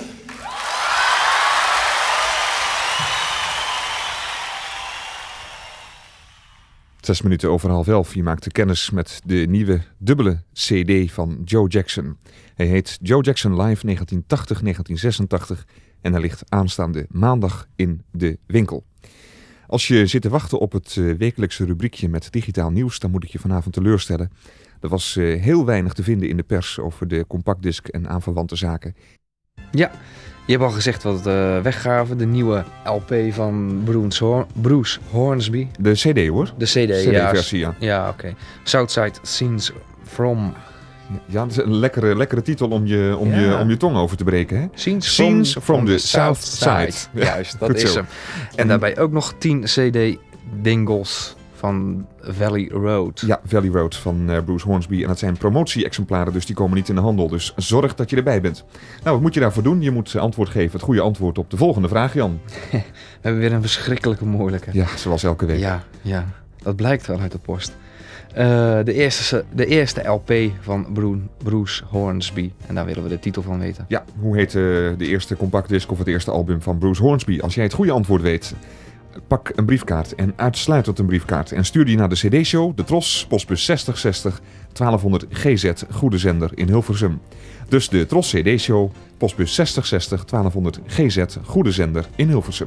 Zes minuten over half elf. Je maakte kennis met de nieuwe dubbele C D van Joe Jackson. Hij heet Joe Jackson Live negentien tachtig tot negentien zesentachtig en hij ligt aanstaande maandag in de winkel. Als je zit te wachten op het uh, wekelijkse rubriekje met digitaal nieuws, dan moet ik je vanavond teleurstellen. Er was uh, heel weinig te vinden in de pers over de compactdisc en aanverwante zaken. Ja, je hebt al gezegd wat we uh, weggaven. De nieuwe L P van Bruce, Hor- Bruce Hornsby. De C D hoor. De C D, C D-versie, ja. Ja, ja oké. Okay. Southside Scenes from... Ja, dat is een lekkere, lekkere titel om je, om, Ja. je, om je tong over te breken. Hè? Scenes, Scenes from, from the South South Side. Side. Juist, dat Goed is zo. hem. En daarbij ook nog tien C D-dingles van Valley Road. Ja, Valley Road van uh, Bruce Hornsby. En dat zijn promotie-exemplaren, dus die komen niet in de handel. Dus zorg dat je erbij bent. Nou, wat moet je daarvoor doen? Je moet antwoord geven, het goede antwoord op de volgende vraag, Jan. We hebben weer een verschrikkelijke moeilijke. Ja, zoals elke week. Ja, ja, dat blijkt wel uit de post. Uh, de, eerste, de eerste L P van Bru- Bruce Hornsby. En daar willen we de titel van weten. Ja, hoe heet uh, de eerste compactdisc of het eerste album van Bruce Hornsby? Als jij het goede antwoord weet, pak een briefkaart en uitsluitend een briefkaart. En stuur die naar de C D-show, de Tros, postbus zestig zestig, twaalfhonderd G Z, Goede Zender in Hilversum. Dus de Tros C D-show, postbus zestig zestig, twaalfhonderd G Z, Goede Zender in Hilversum.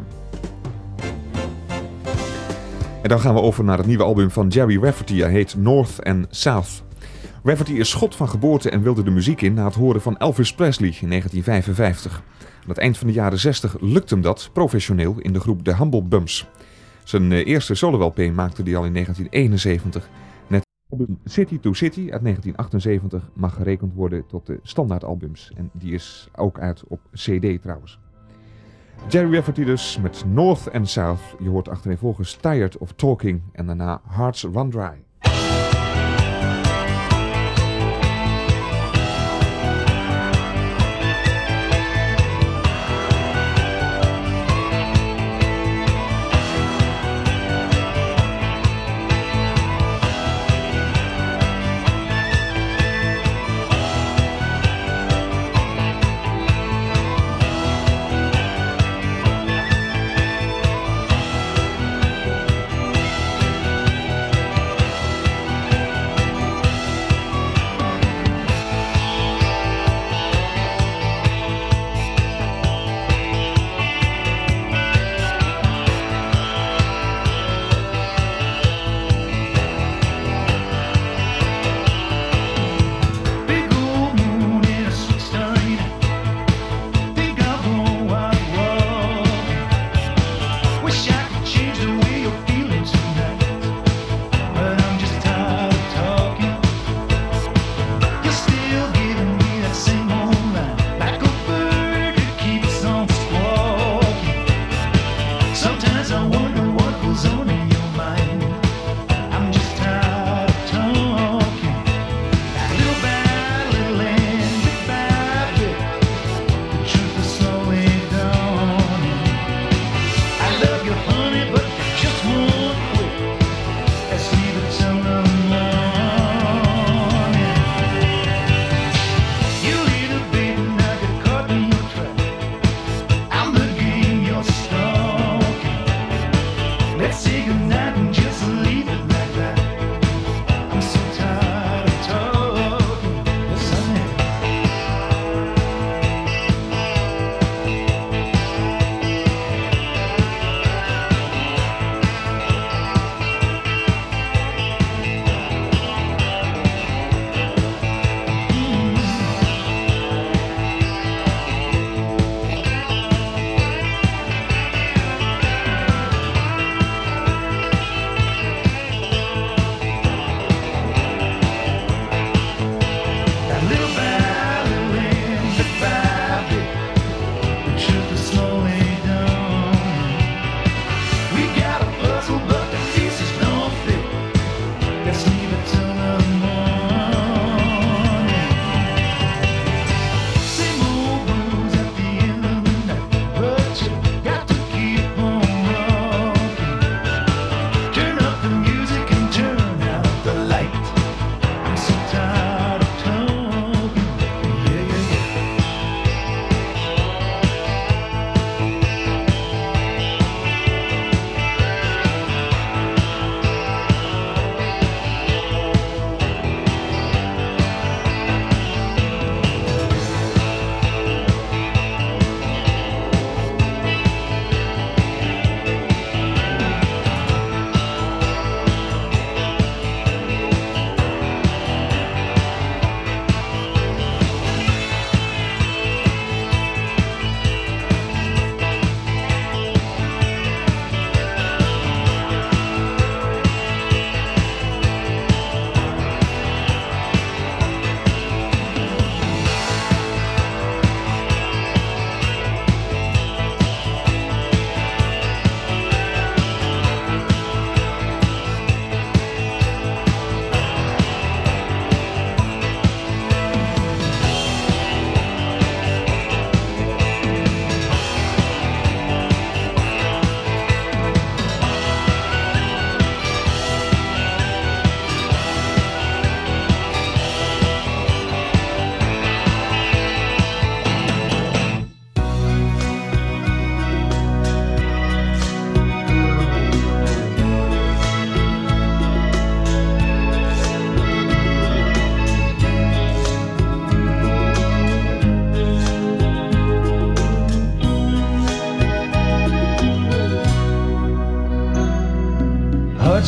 En dan gaan we over naar het nieuwe album van Jerry Rafferty. Hij heet North and South. Rafferty is Schot van geboorte en wilde de muziek in na het horen van Elvis Presley in negentien vijfenvijftig. Aan het eind van de jaren zestig lukte hem dat professioneel in de groep The Humble Bums. Zijn uh, eerste solo-L P maakte hij al in negentien eenenzeventig. Net album City to City uit negentien achtenzeventig mag gerekend worden tot de standaardalbums. En die is ook uit op C D trouwens. Jerry Rafferty dus met North and South. Je hoort achtereenvolgens Tired of Talking en daarna Hearts Run Dry.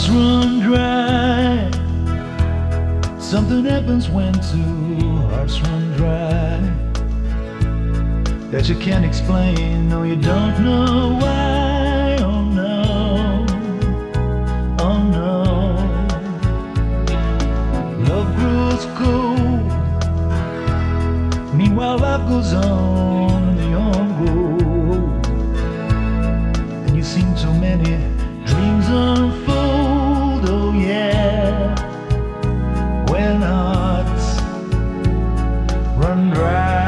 hearts run dry. Something happens when two hearts run dry that you can't explain. No, you don't know why. Oh no, oh no. Love grows cold. Meanwhile, life goes on and the young grow old. And you've seen so many dreams unfold. Oh yeah. When hearts run dry.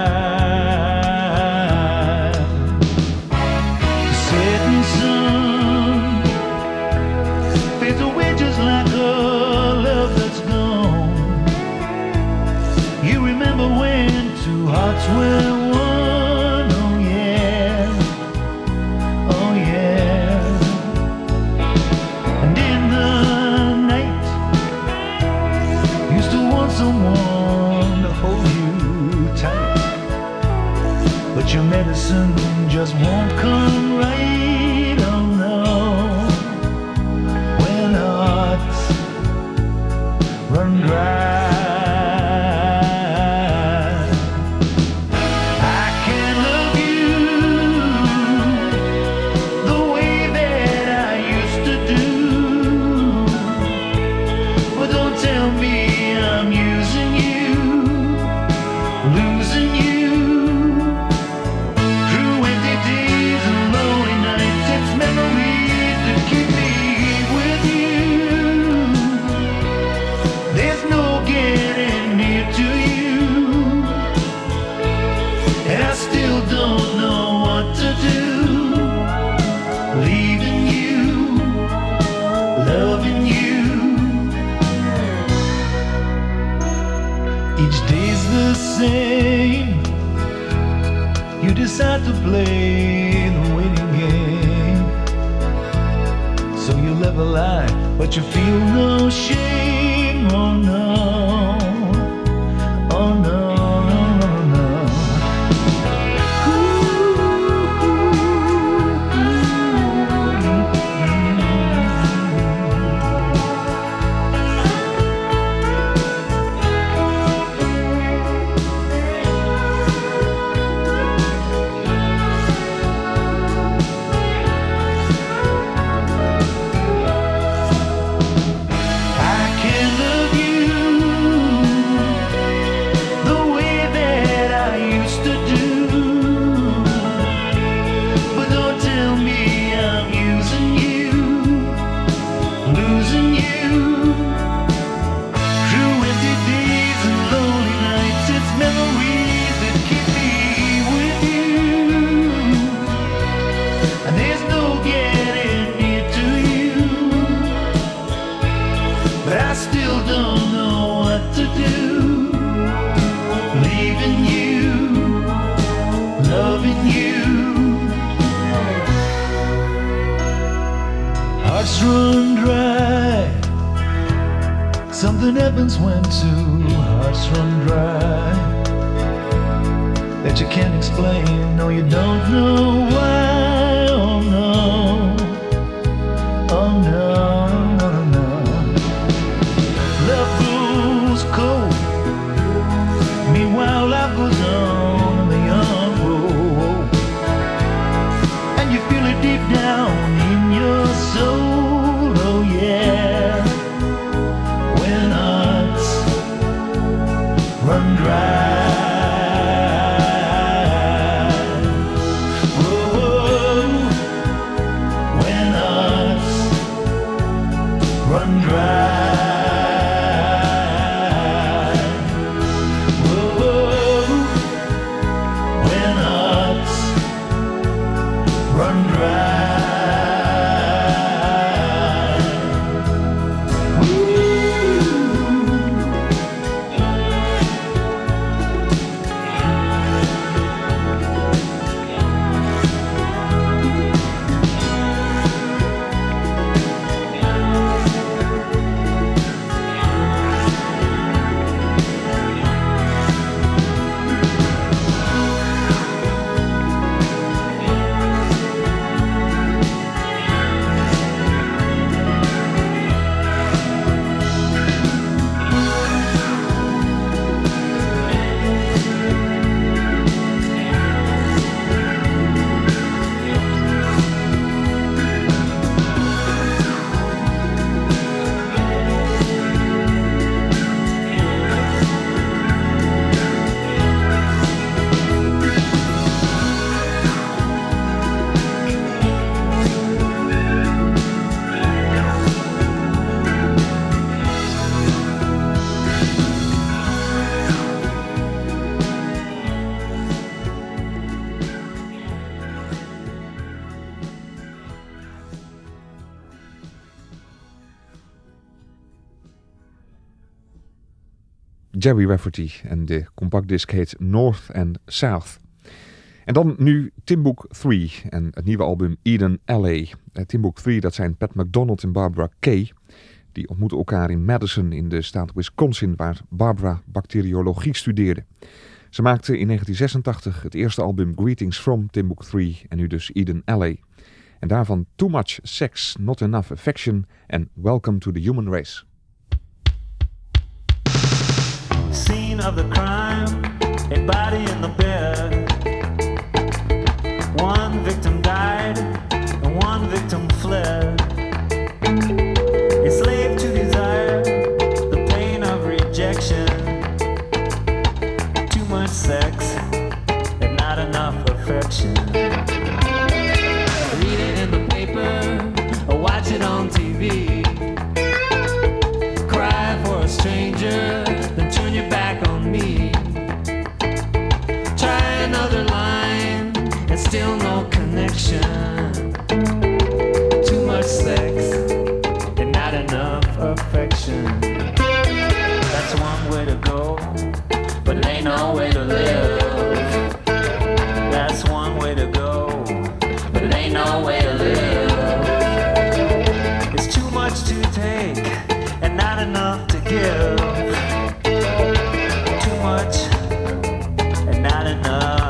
The setting sun fades away just like a love that's gone. You remember when two hearts were one. Oh yeah, oh yeah. And in the night you still want someone to hold you tight, but your medicine just won't come right. Oh no. When hearts run dry. I can't love you the way that I used to do, but don't tell me I'm using you, losing you. Through empty days and lonely nights, it's memories that keep me with you. There's no getting near to you, and I still don't know what to do. Leaving you, loving you. Each day's the same. You decide to play the waiting game. So you live a lie, but you feel no shame. Oh no, oh no, no, no, no. I can't love you the way that I used to do, but don't tell me I'm using you, losing you. Through empty days and lonely nights, it's memories that keep me with you, and there's no getting near to you, but I still don't know what to do. Leaving you, loving you. Hearts run dry. Something happens when two hearts run dry that you can't explain. No, you don't know why. Oh no, oh no, no, no, no. Love grows cold. Meanwhile, life goes on and the young grow old. And you feel it deep down in your soul. Oh yeah. When hearts run dry. Whoa, whoa. Jerry Rafferty en de compactdisc heet North and South. En dan nu Timbuk drie en het nieuwe album Eden Alley. Uh, Timbuk drie, dat zijn Pat McDonald en Barbara Kay. Die ontmoeten elkaar in Madison in de staat Wisconsin, waar Barbara bacteriologie studeerde. Ze maakten in negentien zesentachtig het eerste album Greetings from Timbuk drie en nu dus Eden Alley. En daarvan Too Much Sex, Not Enough Affection en Welcome to the Human Race. Scene of the crime, a body in the bed. One victim died and one victim fled. A slave to desire, the pain of rejection. Too much sex and not enough affection. Read it in the paper or watch it on T V. Cry for a stranger, then turn your back on me. Try another line and still no connection. Too much sex and not enough affection. That's one way to go, but it ain't no way to live. That's one way to go, but it ain't no way to live. It's too much to take and not enough to give. Too much and not enough.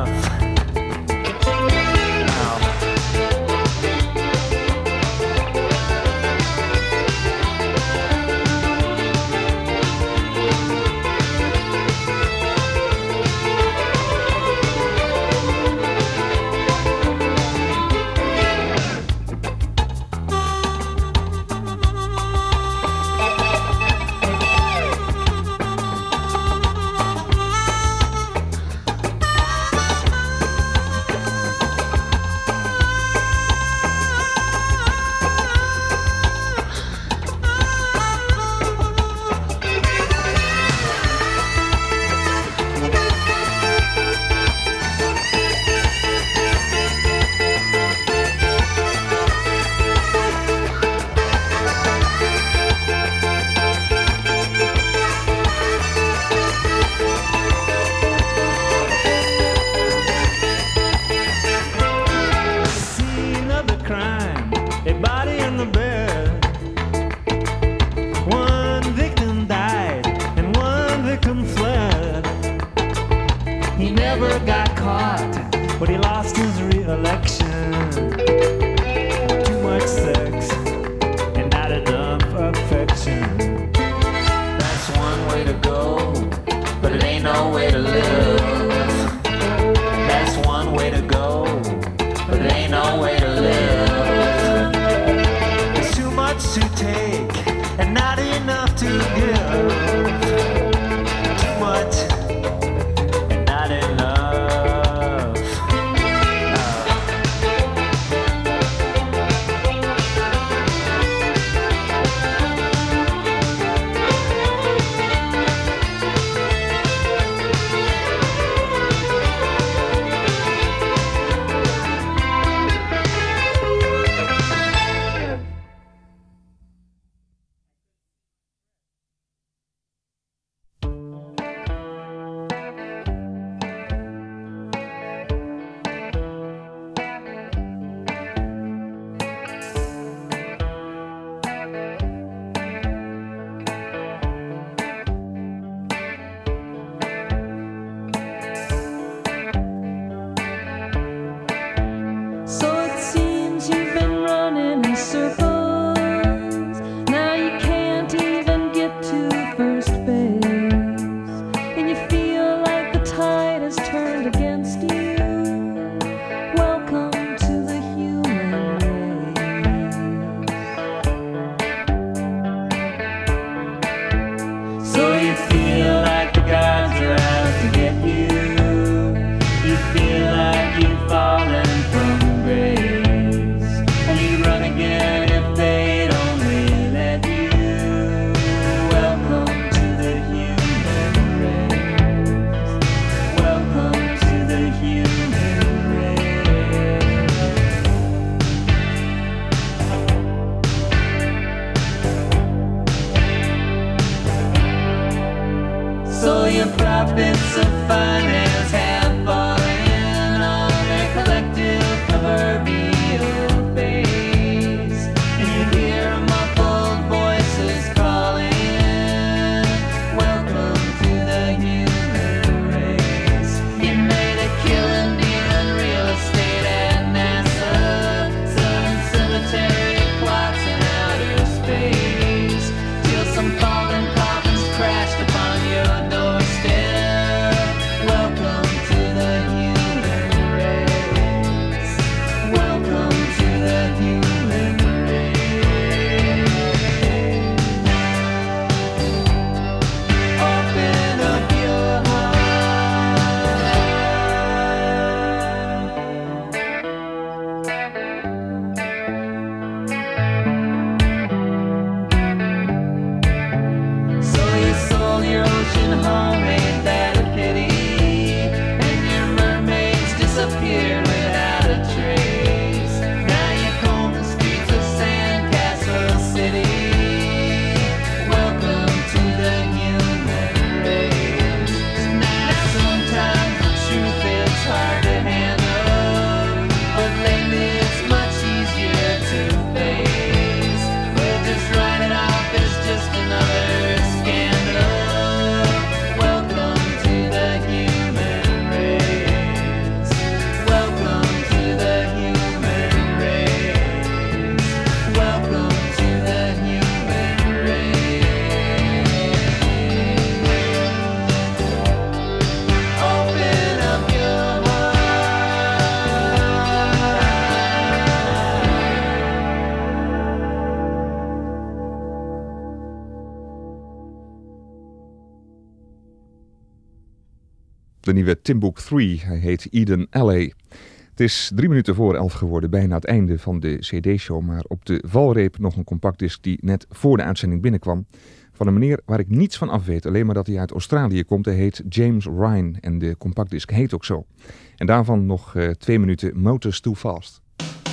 de nieuwe Timbuk drie. Hij heet Eden Alley. Het is drie minuten voor elf geworden, bijna het einde van de cd-show. Maar op de valreep nog een compactdisc die net voor de uitzending binnenkwam. Van een meneer waar ik niets van af weet, alleen maar dat hij uit Australië komt. Hij heet James Ryan en de compactdisc heet ook zo. En daarvan nog uh, twee minuten Motors Too Fast.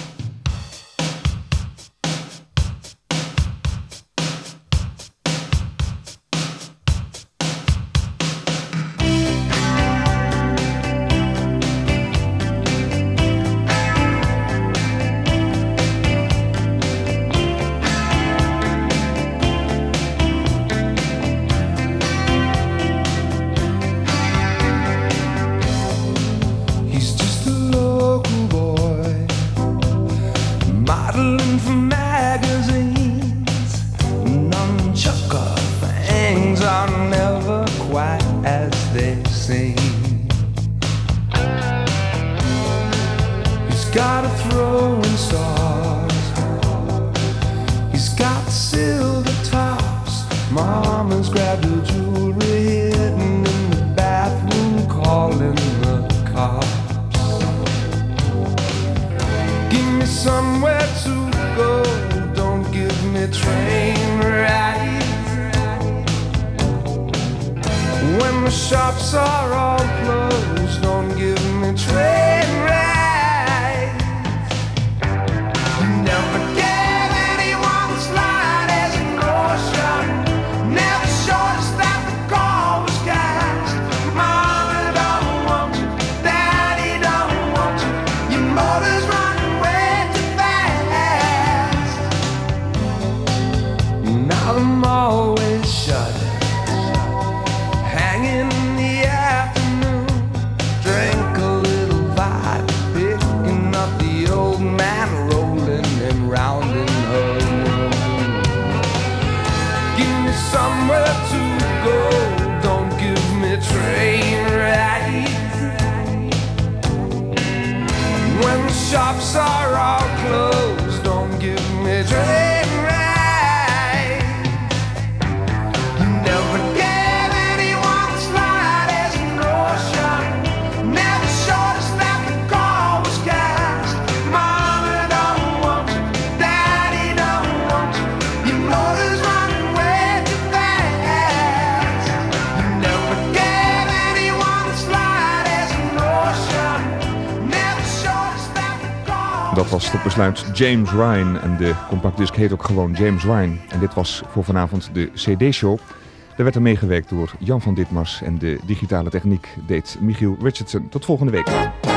Dat was tot besluit James Ryan en de compactdisc heet ook gewoon James Ryan. En dit was voor vanavond de cd-show. Er werd er meegewerkt door Jan van Ditmars en de digitale techniek deed Michiel Richardson. Tot volgende week.